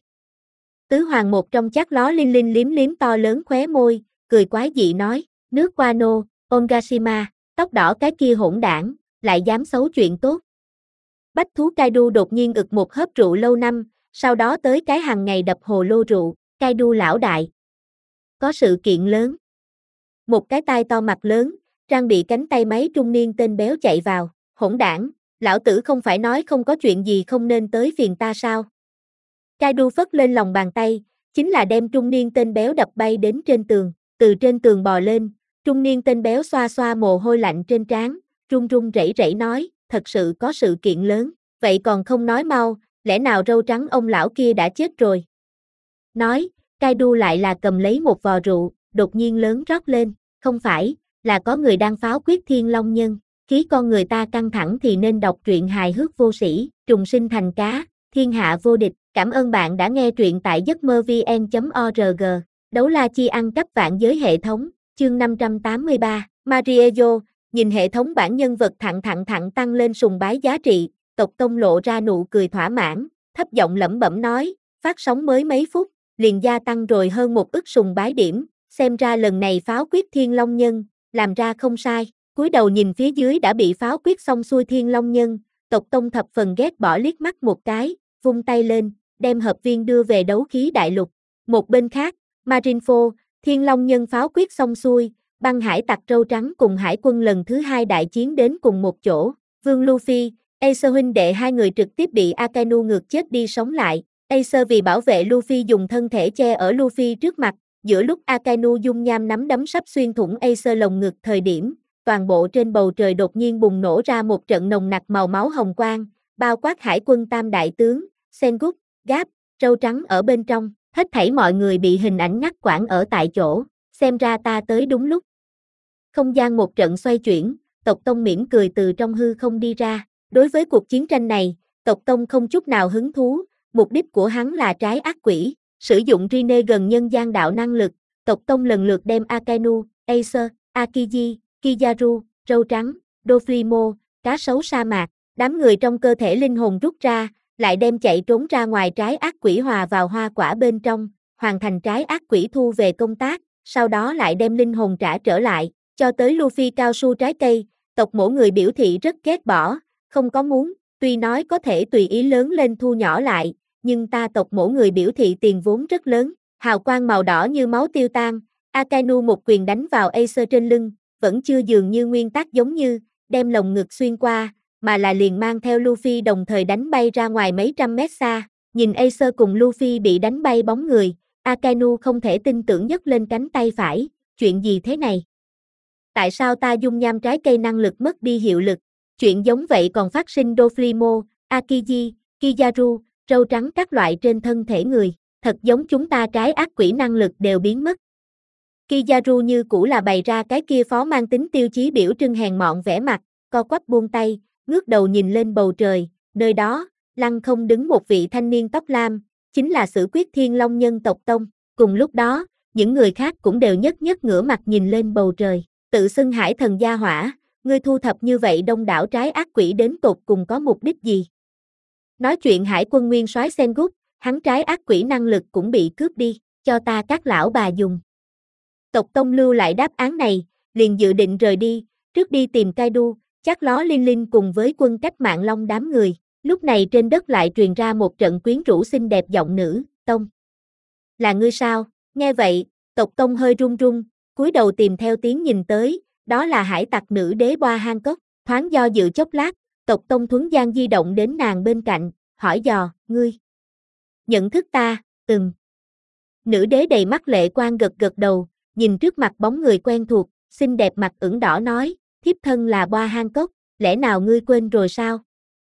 Tứ Hoàng một trong chắc ló linh linh liếm liếm to lớn khóe môi, cười quái dị nói, nước Wano, Ongashima, tóc đỏ cái kia hỗn đảng, lại dám xấu chuyện tốt. Bách thú Kaidu đột nhiên ực một hớp rượu lâu năm, sau đó tới cái hàng ngày đập hồ lô rượu, Kaidu lão đại. Có sự kiện lớn. Một cái tai to mặt lớn, trang bị cánh tay máy trung niên tên béo chạy vào, hỗn đảng, lão tử không phải nói không có chuyện gì không nên tới phiền ta sao. Kaidu phất lên lòng bàn tay, chính là đem trung niên tên béo đập bay đến trên tường, từ trên tường bò lên, trung niên tên béo xoa xoa mồ hôi lạnh trên trán, run run rẩy rẩy nói, thật sự có sự kiện lớn, vậy còn không nói mau, lẽ nào râu trắng ông lão kia đã chết rồi. Nói, Kaidu lại là cầm lấy một vò rượu, đột nhiên lớn rót lên, không phải, là có người đang pháo quyết Thiên Long Nhân, khí con người ta căng thẳng thì nên đọc truyện hài hước vô sĩ, trùng sinh thành cá, thiên hạ vô địch. Cảm ơn bạn đã nghe truyện tại giấc mơ vn chấm org. Đấu la chi ăn cắp vạn giới hệ thống, chương năm trăm tám mươi ba, Mariejo, nhìn hệ thống bản nhân vật thẳng thẳng thẳng tăng lên sùng bái giá trị, tộc tông lộ ra nụ cười thỏa mãn, thấp giọng lẩm bẩm nói, phát sóng mới mấy phút, liền gia tăng rồi hơn một ức sùng bái điểm, xem ra lần này pháo quyết Thiên Long Nhân, làm ra không sai, cúi đầu nhìn phía dưới đã bị pháo quyết xong xuôi Thiên Long Nhân, tộc tông thập phần ghét bỏ liếc mắt một cái, vung tay lên, đem hợp viên đưa về đấu khí đại lục. Một bên khác, Marineford, Thiên Long Nhân pháo quyết xong xuôi, băng hải tặc râu trắng cùng hải quân lần thứ hai đại chiến đến cùng một chỗ. Vương Luffy, Ace huynh đệ hai người trực tiếp bị Akainu ngược chết đi sống lại. Ace vì bảo vệ Luffy dùng thân thể che ở Luffy trước mặt, giữa lúc Akainu dung nham nắm đấm sắp xuyên thủng Ace lồng ngực thời điểm, toàn bộ trên bầu trời đột nhiên bùng nổ ra một trận nồng nặc màu máu hồng quang, bao quát hải quân tam đại tướng, Sengoku, Garp, râu trắng ở bên trong, hết thảy mọi người bị hình ảnh ngắt quãng ở tại chỗ, xem ra ta tới đúng lúc. Không gian một trận xoay chuyển, tộc tông mỉm cười từ trong hư không đi ra, đối với cuộc chiến tranh này, tộc tông không chút nào hứng thú, mục đích của hắn là trái ác quỷ, sử dụng Rine gần nhân gian đạo năng lực, tộc tông lần lượt đem Akainu, Ace, Akiji, Kizaru, râu trắng, Doflimo, cá sấu sa mạc, đám người trong cơ thể linh hồn rút ra, lại đem chạy trốn ra ngoài trái ác quỷ hòa vào hoa quả bên trong, hoàn thành trái ác quỷ thu về công tác, sau đó lại đem linh hồn trả trở lại, cho tới Luffy cao su trái cây, tộc mỗi người biểu thị rất ghét bỏ, không có muốn, tuy nói có thể tùy ý lớn lên thu nhỏ lại, nhưng ta tộc mỗi người biểu thị tiền vốn rất lớn, hào quang màu đỏ như máu tiêu tan, Akainu một quyền đánh vào Ace trên lưng, vẫn chưa dường như nguyên tắc giống như, đem lồng ngực xuyên qua, mà là liền mang theo Luffy đồng thời đánh bay ra ngoài mấy trăm mét xa, nhìn Ace cùng Luffy bị đánh bay bóng người, Akainu không thể tin tưởng nhấc lên cánh tay phải, chuyện gì thế này? Tại sao ta dung nham trái cây năng lực mất đi hiệu lực? Chuyện giống vậy còn phát sinh Doflimo, Akiji, Kizaru, râu trắng các loại trên thân thể người, thật giống chúng ta trái ác quỷ năng lực đều biến mất. Kizaru như cũ là bày ra cái kia phó mang tính tiêu chí biểu trưng hèn mọn vẻ mặt, co quắp buông tay, ngước đầu nhìn lên bầu trời, nơi đó, lăng không đứng một vị thanh niên tóc lam, chính là Sử Quyết Thiên Long nhân tộc Tông. Cùng lúc đó, những người khác cũng đều nhất nhất ngửa mặt nhìn lên bầu trời, tự xưng Hải Thần gia hỏa, ngươi thu thập như vậy đông đảo trái ác quỷ đến tột cùng có mục đích gì? Nói chuyện Hải Quân Nguyên soái Sengoku, hắn trái ác quỷ năng lực cũng bị cướp đi, cho ta các lão bà dùng. Tộc Tông lưu lại đáp án này, liền dự định rời đi, trước đi tìm Kaido, chắc ló Linh Linh cùng với quân cách mạng Long đám người. Lúc này trên đất lại truyền ra một trận quyến rũ xinh đẹp giọng nữ, Tông. Là ngươi sao? Nghe vậy, tộc Tông hơi run run, cúi đầu tìm theo tiếng nhìn tới, đó là hải tặc nữ đế Boa Hancock, thoáng do dự chốc lát, tộc Tông thuấn gian di động đến nàng bên cạnh, hỏi dò, ngươi. Nhận thức ta, ừm. Nữ đế đầy mắt lệ quang gật gật đầu, nhìn trước mặt bóng người quen thuộc, xinh đẹp mặt ửng đỏ nói, thiếp thân là Boa Hancock, lẽ nào ngươi quên rồi sao?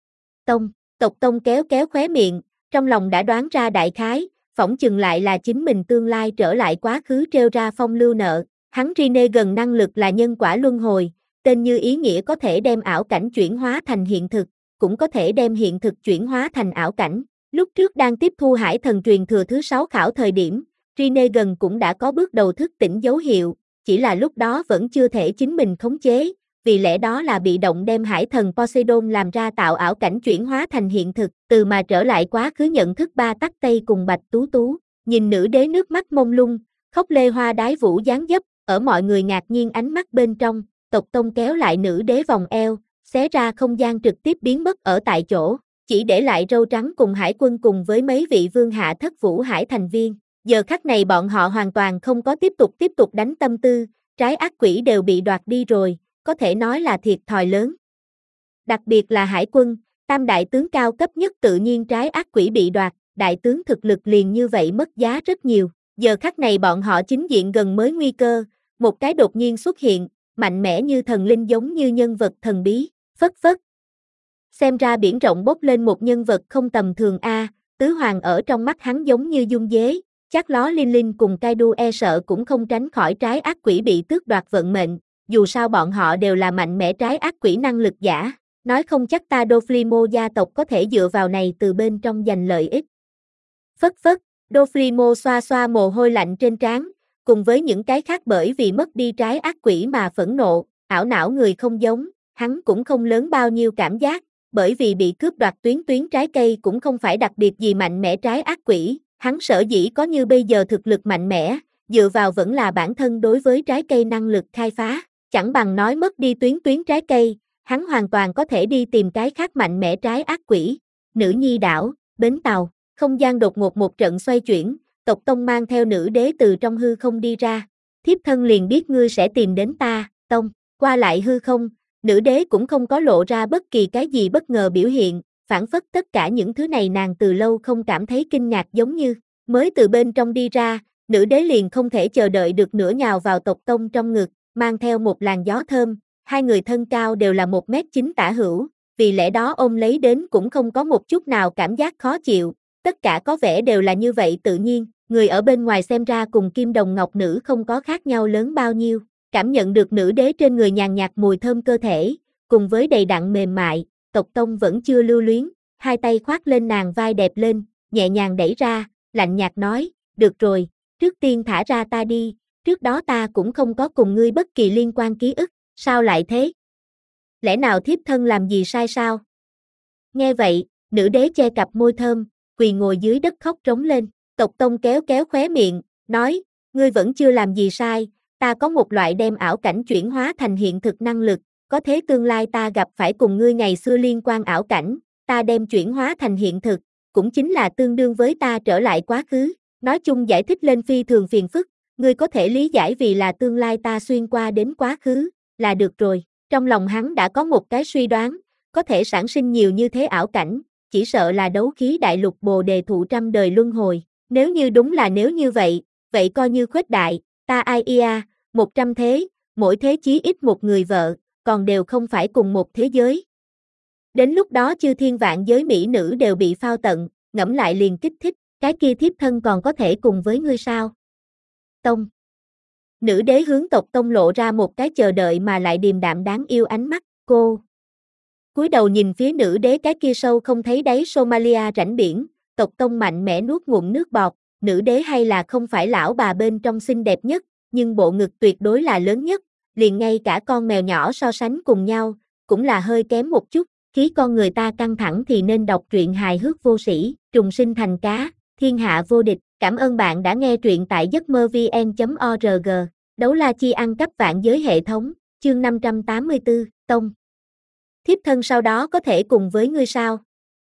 Tông, tộc Tông kéo kéo khóe miệng, trong lòng đã đoán ra đại khái, phỏng chừng lại là chính mình tương lai trở lại quá khứ treo ra phong lưu nợ, hắn Rine gần năng lực là nhân quả luân hồi, tên như ý nghĩa có thể đem ảo cảnh chuyển hóa thành hiện thực, cũng có thể đem hiện thực chuyển hóa thành ảo cảnh. Lúc trước đang tiếp thu Hải Thần truyền thừa thứ sáu khảo thời điểm, Rine gần cũng đã có bước đầu thức tỉnh dấu hiệu, chỉ là lúc đó vẫn chưa thể chính mình khống chế, vì lẽ đó là bị động đem Hải Thần Poseidon làm ra tạo ảo cảnh chuyển hóa thành hiện thực, từ mà trở lại quá khứ nhận thức ba tắc Tây cùng Bạch Tú Tú, nhìn nữ đế nước mắt mông lung, khóc lê hoa đái vũ dáng dấp, ở mọi người ngạc nhiên ánh mắt bên trong, tộc Tông kéo lại nữ đế vòng eo, xé ra không gian trực tiếp biến mất ở tại chỗ, chỉ để lại râu trắng cùng hải quân cùng với mấy vị vương hạ thất vũ hải thành viên. Giờ khắc này bọn họ hoàn toàn không có tiếp tục tiếp tục đánh tâm tư, trái ác quỷ đều bị đoạt đi rồi, có thể nói là thiệt thòi lớn. Đặc biệt là hải quân, tam đại tướng cao cấp nhất tự nhiên trái ác quỷ bị đoạt, đại tướng thực lực liền như vậy mất giá rất nhiều. Giờ khắc này bọn họ chính diện gần mới nguy cơ, một cái đột nhiên xuất hiện, mạnh mẽ như thần linh giống như nhân vật thần bí, phất phất. Xem ra biển rộng bốc lên một nhân vật không tầm thường a, tứ hoàng ở trong mắt hắn giống như dung dế, chắc ló Linh Linh cùng Kaido e sợ cũng không tránh khỏi trái ác quỷ bị tước đoạt vận mệnh, dù sao bọn họ đều là mạnh mẽ trái ác quỷ năng lực giả, nói không chắc ta Doflimo gia tộc có thể dựa vào này từ bên trong giành lợi ích. Phất phất, Doflimo xoa xoa mồ hôi lạnh trên trán, cùng với những cái khác bởi vì mất đi trái ác quỷ mà phẫn nộ, ảo não người không giống, hắn cũng không lớn bao nhiêu cảm giác, bởi vì bị cướp đoạt tuyến tuyến trái cây cũng không phải đặc biệt gì mạnh mẽ trái ác quỷ, hắn sở dĩ có như bây giờ thực lực mạnh mẽ, dựa vào vẫn là bản thân đối với trái cây năng lực khai phá, chẳng bằng nói mất đi tuyến tuyến trái cây, hắn hoàn toàn có thể đi tìm cái khác mạnh mẽ trái ác quỷ. Nữ nhi đảo, bến tàu, không gian đột ngột một trận xoay chuyển, tộc Tông mang theo nữ đế từ trong hư không đi ra, thiếp thân liền biết ngươi sẽ tìm đến ta, Tông, qua lại hư không, nữ đế cũng không có lộ ra bất kỳ cái gì bất ngờ biểu hiện, phản phất tất cả những thứ này nàng từ lâu không cảm thấy kinh ngạc giống như, mới từ bên trong đi ra, nữ đế liền không thể chờ đợi được nữa nhào vào tộc Tông trong ngực, mang theo một làn gió thơm, hai người thân cao đều là một mét chín tả hữu, vì lẽ đó ôm lấy đến cũng không có một chút nào cảm giác khó chịu, tất cả có vẻ đều là như vậy tự nhiên, người ở bên ngoài xem ra cùng Kim Đồng Ngọc Nữ không có khác nhau lớn bao nhiêu, cảm nhận được nữ đế trên người nhàn nhạt mùi thơm cơ thể, cùng với đầy đặn mềm mại, tộc Tông vẫn chưa lưu luyến, hai tay khoác lên nàng vai đẹp lên, nhẹ nhàng đẩy ra, lạnh nhạt nói, được rồi, trước tiên thả ra ta đi, trước đó ta cũng không có cùng ngươi bất kỳ liên quan ký ức, sao lại thế? Lẽ nào thiếp thân làm gì sai sao? Nghe vậy, nữ đế che cặp môi thơm, quỳ ngồi dưới đất khóc trống lên, tộc Tông kéo kéo khóe miệng, nói, ngươi vẫn chưa làm gì sai, ta có một loại đem ảo cảnh chuyển hóa thành hiện thực năng lực, có thế tương lai ta gặp phải cùng ngươi ngày xưa liên quan ảo cảnh, ta đem chuyển hóa thành hiện thực, cũng chính là tương đương với ta trở lại quá khứ, nói chung giải thích lên phi thường phiền phức, ngươi có thể lý giải vì là tương lai ta xuyên qua đến quá khứ, là được rồi, trong lòng hắn đã có một cái suy đoán, có thể sản sinh nhiều như thế ảo cảnh, chỉ sợ là đấu khí đại lục bồ đề thụ trăm đời luân hồi, nếu như đúng là nếu như vậy, vậy coi như khuếch đại, ta ai ia, một trăm thế, mỗi thế chí ít một người vợ, còn đều không phải cùng một thế giới. Đến lúc đó chư thiên vạn giới mỹ nữ đều bị phao tận, ngẫm lại liền kích thích, cái kia thiếp thân còn có thể cùng với ngươi sao? Tông. Nữ đế hướng tộc Tông lộ ra một cái chờ đợi mà lại điềm đạm đáng yêu ánh mắt, cô. cúi đầu nhìn phía nữ đế cái kia sâu không thấy đáy Somalia rãnh biển, Tộc Tông mạnh mẽ nuốt ngụm nước bọt, nữ đế hay là không phải lão bà bên trong xinh đẹp nhất, nhưng bộ ngực tuyệt đối là lớn nhất, liền ngay cả con mèo nhỏ so sánh cùng nhau, cũng là hơi kém một chút, khí con người ta căng thẳng thì nên đọc truyện hài hước vô sĩ, trùng sinh thành cá, thiên hạ vô địch. Cảm ơn bạn đã nghe truyện tại giấc mơ vn chấm org. Đấu la chi ăn cắp vạn giới hệ thống, chương năm trăm tám mươi tư, Tông. Thiếp thân sau đó có thể cùng với ngươi sao?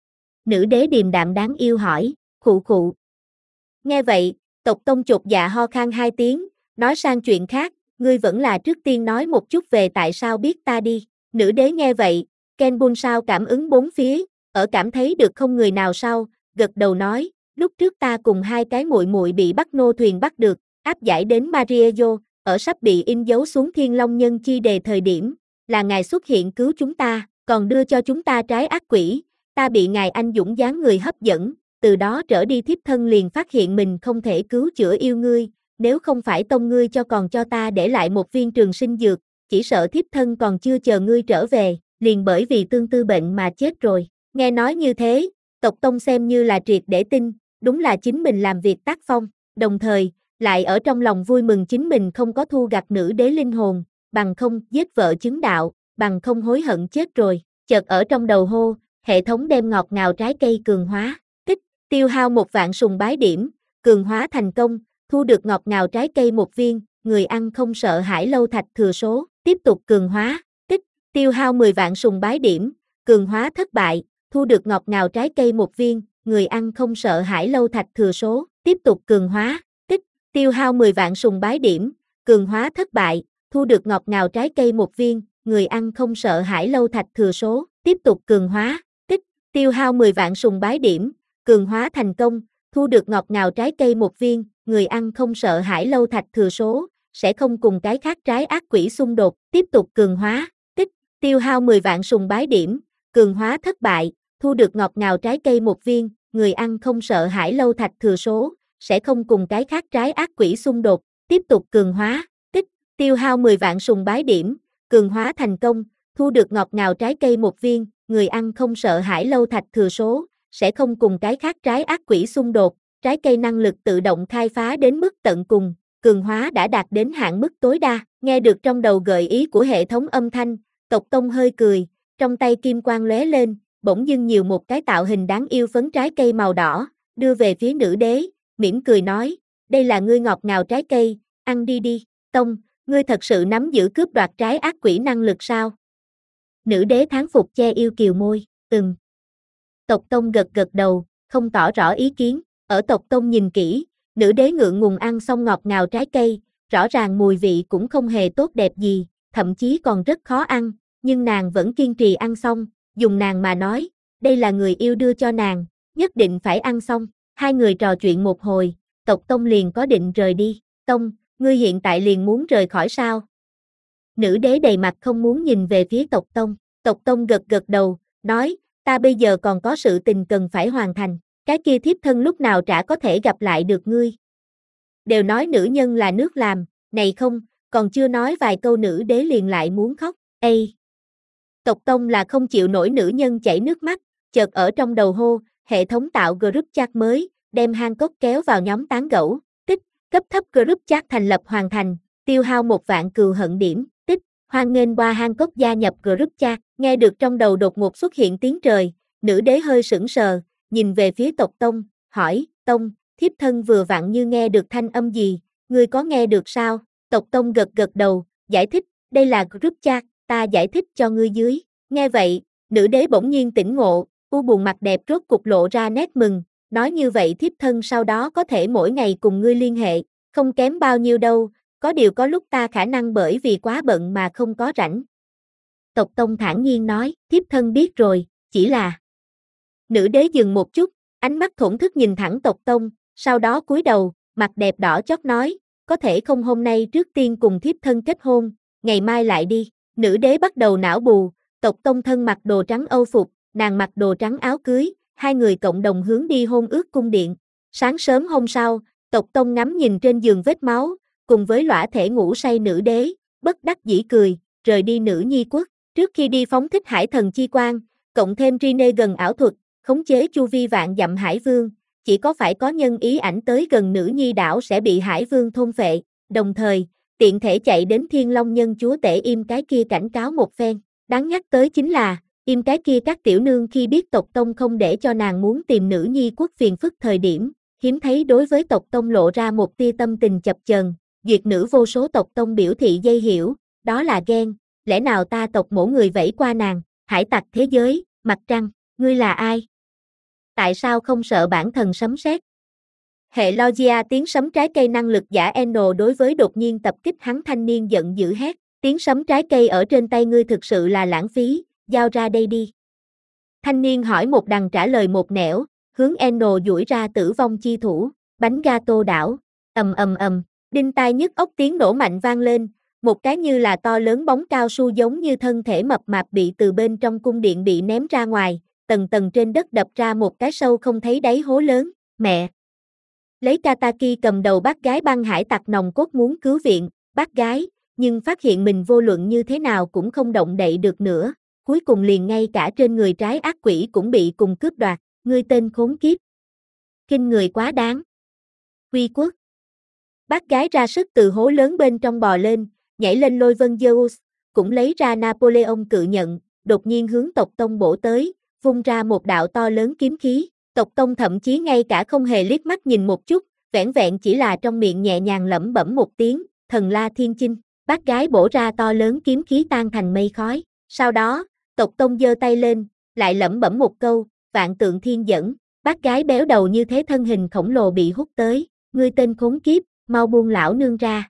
Nữ đế điềm đạm đáng yêu hỏi, khụ khụ. Nghe vậy, Tộc Tông chột dạ ho khan hai tiếng, nói sang chuyện khác, ngươi vẫn là trước tiên nói một chút về tại sao biết ta đi. Nữ đế nghe vậy, Ken Bun sao cảm ứng bốn phía, ở cảm thấy được không người nào sau, gật đầu nói, lúc trước ta cùng hai cái muội muội bị bắt nô thuyền bắt được, áp giải đến Mariejo, ở sắp bị in dấu xuống Thiên Long Nhân Chi Đề thời điểm, là ngài xuất hiện cứu chúng ta, còn đưa cho chúng ta trái ác quỷ, ta bị ngài anh dũng dáng người hấp dẫn, từ đó trở đi thiếp thân liền phát hiện mình không thể cứu chữa yêu ngươi, nếu không phải tông ngươi cho còn cho ta để lại một viên trường sinh dược, chỉ sợ thiếp thân còn chưa chờ ngươi trở về, liền bởi vì tương tư bệnh mà chết rồi. Nghe nói như thế, Tộc Tông xem như là triệt để tin, đúng là chính mình làm việc tác phong, đồng thời, lại ở trong lòng vui mừng chính mình không có thu gặt nữ đế linh hồn, bằng không giết vợ chứng đạo, bằng không hối hận chết rồi, chợt ở trong đầu hô, hệ thống đem ngọt ngào trái cây cường hóa, tích, tiêu hao một vạn sùng bái điểm, cường hóa thành công, thu được ngọt ngào trái cây một viên, người ăn không sợ hãi lâu thạch thừa số, tiếp tục cường hóa, tích, tiêu hao mười vạn sùng bái điểm, cường hóa thất bại, thu được ngọt ngào trái cây một viên, người ăn không sợ hãi lâu thạch thừa số, tiếp tục cường hóa, tích, tiêu hao mười vạn sùng bái điểm, cường hóa thất bại, thu được ngọt ngào trái cây một viên, người ăn không sợ hãi lâu thạch thừa số, tiếp tục cường hóa, tích, tiêu hao mười vạn sùng bái điểm, cường hóa thành công, thu được ngọt ngào trái cây một viên, người ăn không sợ hãi lâu thạch thừa số, sẽ không cùng cái khác trái ác quỷ xung đột, tiếp tục cường hóa, tích, tiêu hao mười vạn sùng bái điểm, cường hóa thất bại, thu được ngọt ngào trái cây một viên, người ăn không sợ hãi lâu thạch thừa số, sẽ không cùng cái khác trái ác quỷ xung đột, tiếp tục cường hóa, tích, tiêu hao mười vạn sùng bái điểm, cường hóa thành công, thu được ngọt ngào trái cây một viên, người ăn không sợ hãi lâu thạch thừa số, sẽ không cùng cái khác trái ác quỷ xung đột, trái cây năng lực tự động khai phá đến mức tận cùng, cường hóa đã đạt đến hạn mức tối đa, nghe được trong đầu gợi ý của hệ thống âm thanh, Tộc Tông hơi cười, trong tay kim quang lóe lên, bỗng dưng nhiều một cái tạo hình đáng yêu phấn trái cây màu đỏ, đưa về phía nữ đế, mỉm cười nói, đây là ngươi ngọt ngào trái cây, ăn đi đi, Tông, ngươi thật sự nắm giữ cướp đoạt trái ác quỷ năng lực sao? Nữ đế thán phục che yêu kiều môi, ừm. Tộc Tông gật gật đầu, không tỏ rõ ý kiến, ở Tộc Tông nhìn kỹ, nữ đế ngượng ngùng ăn xong ngọt ngào trái cây, rõ ràng mùi vị cũng không hề tốt đẹp gì, thậm chí còn rất khó ăn, nhưng nàng vẫn kiên trì ăn xong, dùng nàng mà nói, đây là người yêu đưa cho nàng, nhất định phải ăn xong, hai người trò chuyện một hồi, Tộc Tông liền có định rời đi, Tông, ngươi hiện tại liền muốn rời khỏi sao? Nữ đế đầy mặt không muốn nhìn về phía Tộc Tông, Tộc Tông gật gật đầu, nói, ta bây giờ còn có sự tình cần phải hoàn thành, cái kia thiếp thân lúc nào chả có thể gặp lại được ngươi. Đều nói nữ nhân là nước làm, này không, còn chưa nói vài câu nữ đế liền lại muốn khóc, ê. Tộc Tông là không chịu nổi nữ nhân chảy nước mắt, chợt ở trong đầu hô, hệ thống tạo group chat mới, đem Hancock kéo vào nhóm tán gẫu, tích, cấp thấp group chat thành lập hoàn thành, tiêu hao một vạn cừu hận điểm, tích, hoan nghênh qua Hancock gia nhập group chat, nghe được trong đầu đột ngột xuất hiện tiếng trời, nữ đế hơi sững sờ, nhìn về phía Tộc Tông, hỏi, Tông, thiếp thân vừa vặn như nghe được thanh âm gì, ngươi có nghe được sao? Tộc Tông gật gật đầu, giải thích, đây là group chat, ta giải thích cho ngươi dưới, nghe vậy, nữ đế bỗng nhiên tỉnh ngộ, u buồn mặt đẹp rốt cục lộ ra nét mừng, nói như vậy thiếp thân sau đó có thể mỗi ngày cùng ngươi liên hệ, không kém bao nhiêu đâu, có điều có lúc ta khả năng bởi vì quá bận mà không có rảnh. Tộc Tông thản nhiên nói, thiếp thân biết rồi, chỉ là... Nữ đế dừng một chút, ánh mắt thổn thức nhìn thẳng Tộc Tông, sau đó cúi đầu, mặt đẹp đỏ chót nói, có thể không hôm nay trước tiên cùng thiếp thân kết hôn, ngày mai lại đi. Nữ đế bắt đầu não bù, Tộc Tông thân mặc đồ trắng âu phục, nàng mặc đồ trắng áo cưới, hai người cộng đồng hướng đi hôn ước cung điện. Sáng sớm hôm sau, Tộc Tông ngắm nhìn trên giường vết máu, cùng với lõa thể ngủ say nữ đế, bất đắc dĩ cười, rời đi nữ nhi quốc. Trước khi đi phóng thích hải thần chi quang, cộng thêm Rine gần ảo thuật, khống chế chu vi vạn dặm hải vương, chỉ có phải có nhân ý ảnh tới gần nữ nhi đảo sẽ bị hải vương thôn phệ, đồng thời, tiện thể chạy đến Thiên Long Nhân chúa tể Im cái kia cảnh cáo một phen. Đáng nhắc tới chính là, Im cái kia các tiểu nương khi biết tộc tông không để cho nàng muốn tìm nữ nhi quốc phiền phức thời điểm, hiếm thấy đối với tộc tông lộ ra một tia tâm tình chập chờn, duyệt nữ vô số tộc tông biểu thị dây hiểu, đó là ghen, lẽ nào ta tộc mỗi người vẫy qua nàng, hải tặc thế giới, mặt trăng, ngươi là ai? Tại sao không sợ bản thần sấm sét? Hệ Logia tiếng sấm trái cây năng lực giả N đối với đột nhiên tập kích hắn thanh niên giận dữ hét, tiếng sấm trái cây ở trên tay ngươi thực sự là lãng phí, giao ra đây đi. Thanh niên hỏi một đằng trả lời một nẻo, hướng N duỗi ra tử vong chi thủ, bánh gato đảo, ầm ầm ầm, đinh tai nhức óc tiếng nổ mạnh vang lên, một cái như là to lớn bóng cao su giống như thân thể mập mạp bị từ bên trong cung điện bị ném ra ngoài, tầng tầng trên đất đập ra một cái sâu không thấy đáy hố lớn, mẹ. Lấy Kataki cầm đầu bác gái băng hải tặc nòng cốt muốn cứu viện, bác gái, nhưng phát hiện mình vô luận như thế nào cũng không động đậy được nữa, cuối cùng liền ngay cả trên người trái ác quỷ cũng bị cùng cướp đoạt, ngươi tên khốn kiếp. Kinh người quá đáng. Quy quốc. Bác gái ra sức từ hố lớn bên trong bò lên, nhảy lên lôi vân Zeus, cũng lấy ra Napoleon cự nhận, đột nhiên hướng tộc tông bổ tới, vung ra một đạo to lớn kiếm khí, tộc tông thậm chí ngay cả không hề liếc mắt nhìn một chút, vẻn vẹn chỉ là trong miệng nhẹ nhàng lẩm bẩm một tiếng, thần la thiên chinh, bác gái bổ ra to lớn kiếm khí tan thành mây khói, sau đó, tộc tông giơ tay lên, lại lẩm bẩm một câu, vạn tượng thiên dẫn, bác gái béo đầu như thế thân hình khổng lồ bị hút tới, ngươi tên khốn kiếp, mau buông lão nương ra.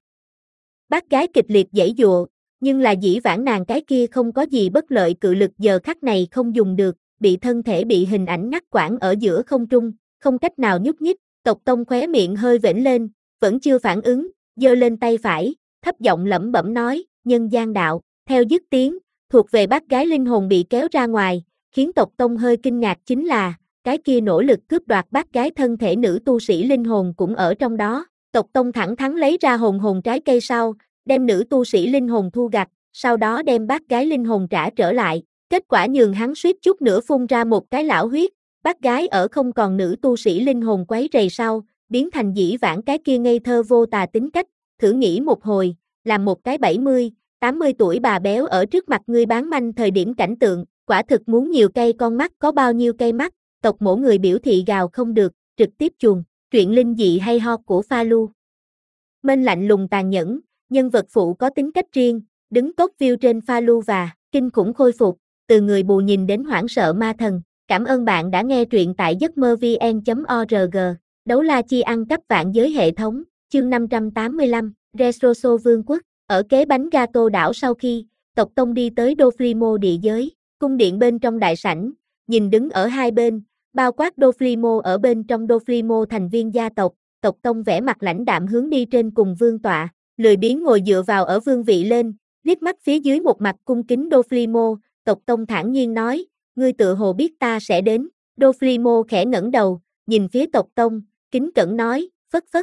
Bác gái kịch liệt giãy giụa, nhưng là dĩ vãng nàng cái kia không có gì bất lợi cự lực giờ khắc này không dùng được, bị thân thể bị hình ảnh ngắt quãng ở giữa không trung, không cách nào nhúc nhích, tộc tông khóe miệng hơi vểnh lên, vẫn chưa phản ứng, giơ lên tay phải, thấp giọng lẩm bẩm nói, nhân gian đạo, theo dứt tiếng, thuộc về bác gái linh hồn bị kéo ra ngoài, khiến tộc tông hơi kinh ngạc chính là, cái kia nỗ lực cướp đoạt bác gái thân thể nữ tu sĩ linh hồn cũng ở trong đó, tộc tông thẳng thắn lấy ra hồn hồn trái cây sau, đem nữ tu sĩ linh hồn thu gặt, sau đó đem bác gái linh hồn trả trở lại, kết quả nhường hắn suýt chút nữa phun ra một cái lão huyết, bác gái ở không còn nữ tu sĩ linh hồn quấy rầy sau, biến thành dĩ vãng cái kia ngây thơ vô tà tính cách, thử nghĩ một hồi, làm một cái bảy mươi, tám mươi tuổi bà béo ở trước mặt ngươi bán manh thời điểm cảnh tượng, quả thực muốn nhiều cây con mắt có bao nhiêu cây mắt, tộc mỗi người biểu thị gào không được, trực tiếp chuồn, truyện linh dị hay ho của Pha Lu. Mênh lạnh lùng tàn nhẫn, nhân vật phụ có tính cách riêng, đứng tốt view trên Pha Lu và kinh khủng khôi phục, từ người bù nhìn đến hoảng sợ ma thần. Cảm ơn bạn đã nghe truyện tại giấc mơ vn chấm org. Đấu la chi ăn cắp vạn giới hệ thống, chương năm trăm tám mươi lăm, Resroso Vương quốc, ở kế bánh gato đảo sau khi, tộc tông đi tới Doflimo địa giới, cung điện bên trong đại sảnh, nhìn đứng ở hai bên, bao quát Doflimo ở bên trong Doflimo thành viên gia tộc, tộc tông vẽ mặt lãnh đạm hướng đi trên cùng vương tọa, lười biếng ngồi dựa vào ở vương vị lên, liếc mắt phía dưới một mặt cung kính Doflimo, tộc tông thản nhiên nói, ngươi tự hồ biết ta sẽ đến, Doflimo khẽ ngẩng đầu, nhìn phía tộc tông, kính cẩn nói, phất phất.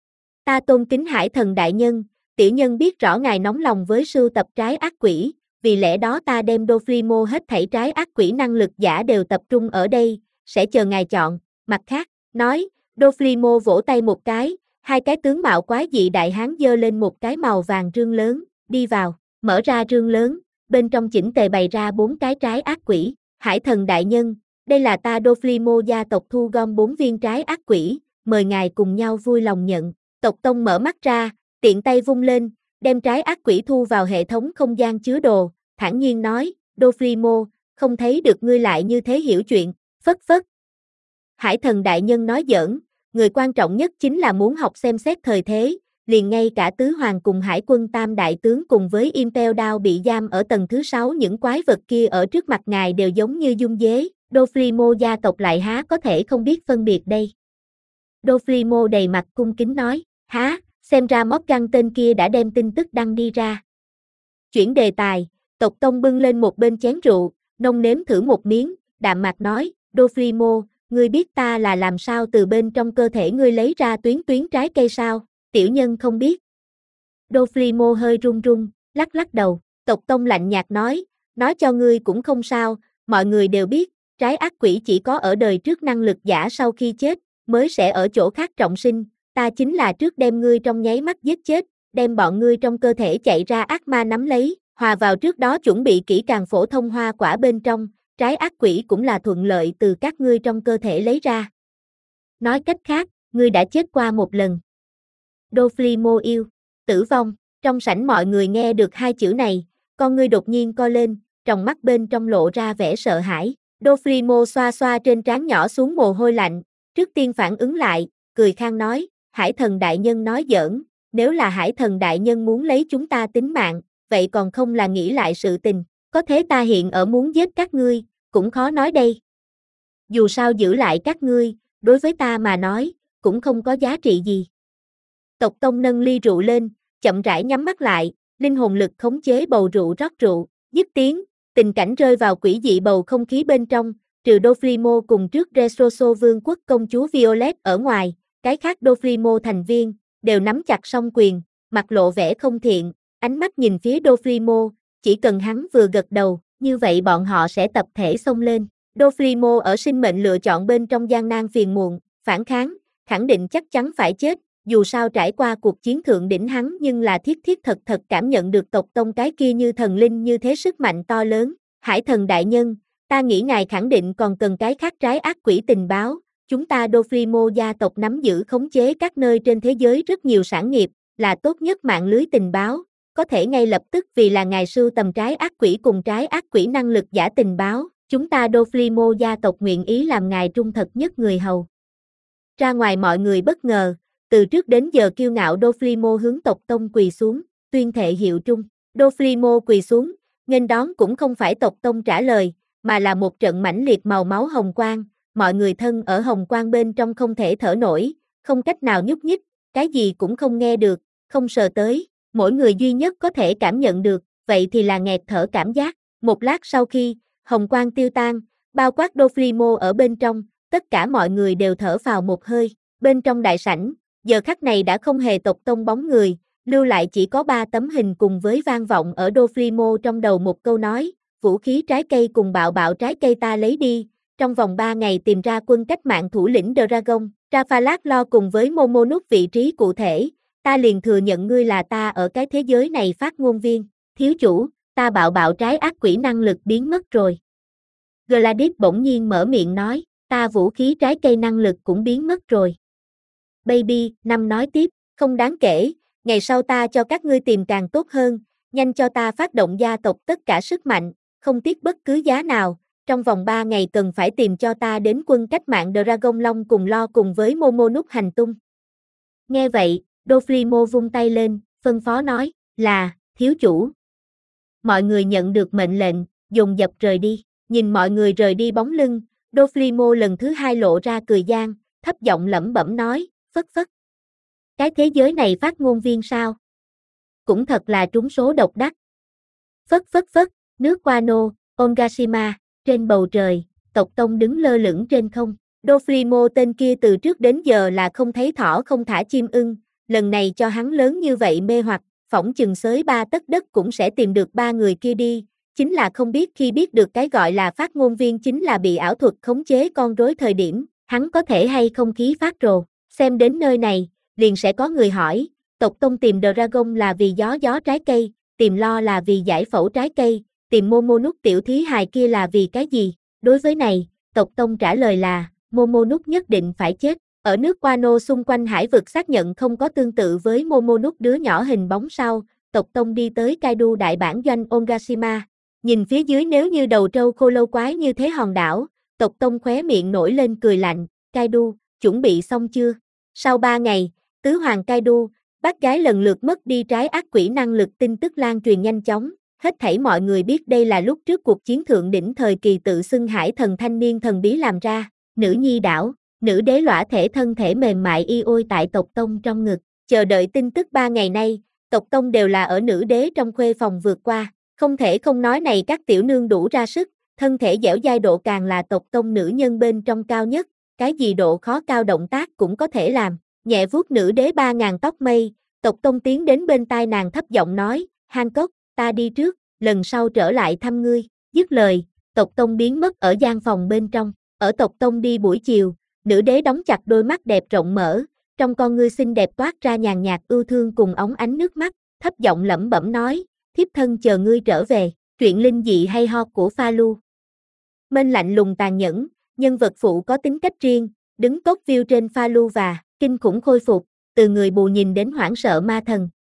Ta tôn kính hải thần đại nhân, tiểu nhân biết rõ ngài nóng lòng với sưu tập trái ác quỷ, vì lẽ đó ta đem Doflimo hết thảy trái ác quỷ năng lực giả đều tập trung ở đây, sẽ chờ ngài chọn, mặt khác, nói, Doflimo vỗ tay một cái, hai cái tướng mạo quái dị đại hán giơ lên một cái màu vàng rương lớn, đi vào, mở ra rương lớn, bên trong chỉnh tề bày ra bốn cái trái ác quỷ, hải thần đại nhân, đây là ta Doflimo gia tộc thu gom bốn viên trái ác quỷ, mời ngài cùng nhau vui lòng nhận, tộc tông mở mắt ra, tiện tay vung lên, đem trái ác quỷ thu vào hệ thống không gian chứa đồ, thản nhiên nói, Doflimo, không thấy được ngươi lại như thế hiểu chuyện, phất phất. Hải thần đại nhân nói giỡn, người quan trọng nhất chính là muốn học xem xét thời thế, liền ngay cả tứ hoàng cùng hải quân tam đại tướng cùng với Impel Down bị giam ở tầng thứ sáu những quái vật kia ở trước mặt ngài đều giống như dung dế, Doflimo gia tộc lại há có thể không biết phân biệt đây. Doflimo đầy mặt cung kính nói, há, xem ra Morgan tên kia đã đem tin tức đăng đi ra. Chuyển đề tài, tộc tông bưng lên một bên chén rượu, nông nếm thử một miếng, đạm mạc nói, Doflimo, ngươi biết ta là làm sao từ bên trong cơ thể ngươi lấy ra tuyến tuyến trái cây sao, tiểu nhân không biết. Doflimo hơi run run, lắc lắc đầu, tộc tông lạnh nhạt nói, Nói cho ngươi cũng không sao, mọi người đều biết, trái ác quỷ chỉ có ở đời trước năng lực giả sau khi chết, mới sẽ ở chỗ khác trọng sinh, ta chính là trước đem ngươi trong nháy mắt giết chết, đem bọn ngươi trong cơ thể chạy ra ác ma nắm lấy, hòa vào trước đó chuẩn bị kỹ càng phổ thông hoa quả bên trong, trái ác quỷ cũng là thuận lợi từ các ngươi trong cơ thể lấy ra. Nói cách khác, ngươi đã chết qua một lần. Doflimo yêu, tử vong, trong sảnh mọi người nghe được hai chữ này, con ngươi đột nhiên co lên, tròng mắt bên trong lộ ra vẻ sợ hãi. Doflimo xoa xoa trên trán nhỏ xuống mồ hôi lạnh, trước tiên phản ứng lại, cười khang nói, Hải thần đại nhân nói giỡn, nếu là Hải thần đại nhân muốn lấy chúng ta tính mạng, vậy còn không là nghĩ lại sự tình, có thế ta hiện ở muốn giết các ngươi, cũng khó nói đây. Dù sao giữ lại các ngươi, đối với ta mà nói, cũng không có giá trị gì. Tộc Tông nâng ly rượu lên, chậm rãi nhắm mắt lại, linh hồn lực khống chế bầu rượu rót rượu, dứt tiếng, tình cảnh rơi vào quỷ dị bầu không khí bên trong, trừ Doflimo cùng trước Resoso vương quốc công chúa Violet ở ngoài, cái khác Doflimo thành viên, đều nắm chặt song quyền, mặt lộ vẻ không thiện, ánh mắt nhìn phía Doflimo, chỉ cần hắn vừa gật đầu, như vậy bọn họ sẽ tập thể xông lên. Doflimo ở sinh mệnh lựa chọn bên trong gian nan phiền muộn, phản kháng, khẳng định chắc chắn phải chết, dù sao trải qua cuộc chiến thượng đỉnh hắn nhưng là thiết thiết thật thật cảm nhận được tộc Tông cái kia như thần linh như thế sức mạnh to lớn. Hải thần đại nhân, ta nghĩ ngài khẳng định còn cần cái khác trái ác quỷ tình báo, chúng ta Doflimo gia tộc nắm giữ khống chế các nơi trên thế giới rất nhiều sản nghiệp, là tốt nhất mạng lưới tình báo, có thể ngay lập tức vì là ngài sưu tầm trái ác quỷ cùng trái ác quỷ năng lực giả tình báo, chúng ta Doflimo gia tộc nguyện ý làm ngài trung thật nhất người hầu. Ra ngoài mọi người bất ngờ, từ trước đến giờ kiêu ngạo Doflimo hướng tộc Tông quỳ xuống, tuyên thệ hiệu trung. Doflimo quỳ xuống, nghênh đón cũng không phải tộc Tông trả lời, mà là một trận mãnh liệt màu máu hồng quang, mọi người thân ở hồng quang bên trong không thể thở nổi, không cách nào nhúc nhích, cái gì cũng không nghe được, không sờ tới, mỗi người duy nhất có thể cảm nhận được, vậy thì là nghẹt thở cảm giác. Một lát sau khi, hồng quang tiêu tan, bao quát Doflimo ở bên trong, tất cả mọi người đều thở phào một hơi, bên trong đại sảnh, giờ khắc này đã không hề tộc Tông bóng người, lưu lại chỉ có ba tấm hình cùng với vang vọng ở Doflimo trong đầu một câu nói, vũ khí trái cây cùng bạo bạo trái cây ta lấy đi, trong vòng ba ngày tìm ra quân cách mạng thủ lĩnh Dragon, Rafalat lo cùng với Momonut vị trí cụ thể, ta liền thừa nhận ngươi là ta ở cái thế giới này phát ngôn viên, thiếu chủ, ta bạo bạo trái ác quỷ năng lực biến mất rồi. Gladys bỗng nhiên mở miệng nói, ta vũ khí trái cây năng lực cũng biến mất rồi. Baby, Năm nói tiếp, không đáng kể, ngày sau ta cho các ngươi tìm càng tốt hơn, nhanh cho ta phát động gia tộc tất cả sức mạnh, không tiếc bất cứ giá nào, trong vòng ba ngày cần phải tìm cho ta đến quân cách mạng Dragon Long cùng lo cùng với Momonut hành tung. Nghe vậy, Doflimo vung tay lên, phân phó nói, là, thiếu chủ. Mọi người nhận được mệnh lệnh, dồn dập rời đi, nhìn mọi người rời đi bóng lưng, Doflimo lần thứ hai lộ ra cười gian, thấp giọng lẩm bẩm nói, phất phất. Cái thế giới này phát ngôn viên sao? Cũng thật là trúng số độc đắc. Phất phất phất, nước Wano, Onigashima, trên bầu trời, tộc Tông đứng lơ lửng trên không. Doflimo tên kia từ trước đến giờ là không thấy thỏ không thả chim ưng, lần này cho hắn lớn như vậy mê hoặc, phỏng chừng xới ba tấc đất cũng sẽ tìm được ba người kia đi, chính là không biết khi biết được cái gọi là phát ngôn viên chính là bị ảo thuật khống chế con rối thời điểm, hắn có thể hay không khí phát rồ, xem đến nơi này, liền sẽ có người hỏi, tộc Tông tìm Dragon là vì gió gió trái cây, tìm lo là vì giải phẫu trái cây, tìm Momonut tiểu thí hài kia là vì cái gì, đối với này, tộc Tông trả lời là, Momonut nhất định phải chết. Ở nước Wano xung quanh hải vực xác nhận không có tương tự với Momonut đứa nhỏ hình bóng sau, tộc Tông đi tới Kaido đại bản doanh Onigashima. Nhìn phía dưới nếu như đầu trâu khô lâu quái như thế hòn đảo, tộc Tông khóe miệng nổi lên cười lạnh, Kaido, chuẩn bị xong chưa? Sau ba ngày, tứ hoàng Kaido, bác gái lần lượt mất đi trái ác quỷ năng lực tin tức lan truyền nhanh chóng, hết thảy mọi người biết đây là lúc trước cuộc chiến thượng đỉnh thời kỳ tự xưng hải thần thanh niên thần bí làm ra, nữ nhi đảo. Nữ đế lõa thể thân thể mềm mại y ôi tại tộc Tông trong ngực, chờ đợi tin tức ba ngày nay, tộc Tông đều là ở nữ đế trong khuê phòng vượt qua, không thể không nói này các tiểu nương đủ ra sức, thân thể dẻo dai độ càng là tộc Tông nữ nhân bên trong cao nhất, cái gì độ khó cao động tác cũng có thể làm, nhẹ vuốt nữ đế ba ngàn tóc mây, tộc Tông tiến đến bên tai nàng thấp giọng nói, Hancock, ta đi trước, lần sau trở lại thăm ngươi, dứt lời, tộc tông biến mất ở gian phòng bên trong, ở tộc tông đi buổi chiều, nữ đế đóng chặt đôi mắt đẹp rộng mở, trong con ngươi xinh đẹp toát ra nhàn nhạt ưu thương cùng óng ánh nước mắt, thấp giọng lẩm bẩm nói, thiếp thân chờ ngươi trở về, truyện linh dị hay ho của Pha Lu. Mênh lạnh lùng tàn nhẫn, nhân vật phụ có tính cách riêng, đứng tốt view trên Pha Lu và kinh khủng khôi phục, từ người bù nhìn đến hoảng sợ ma thần,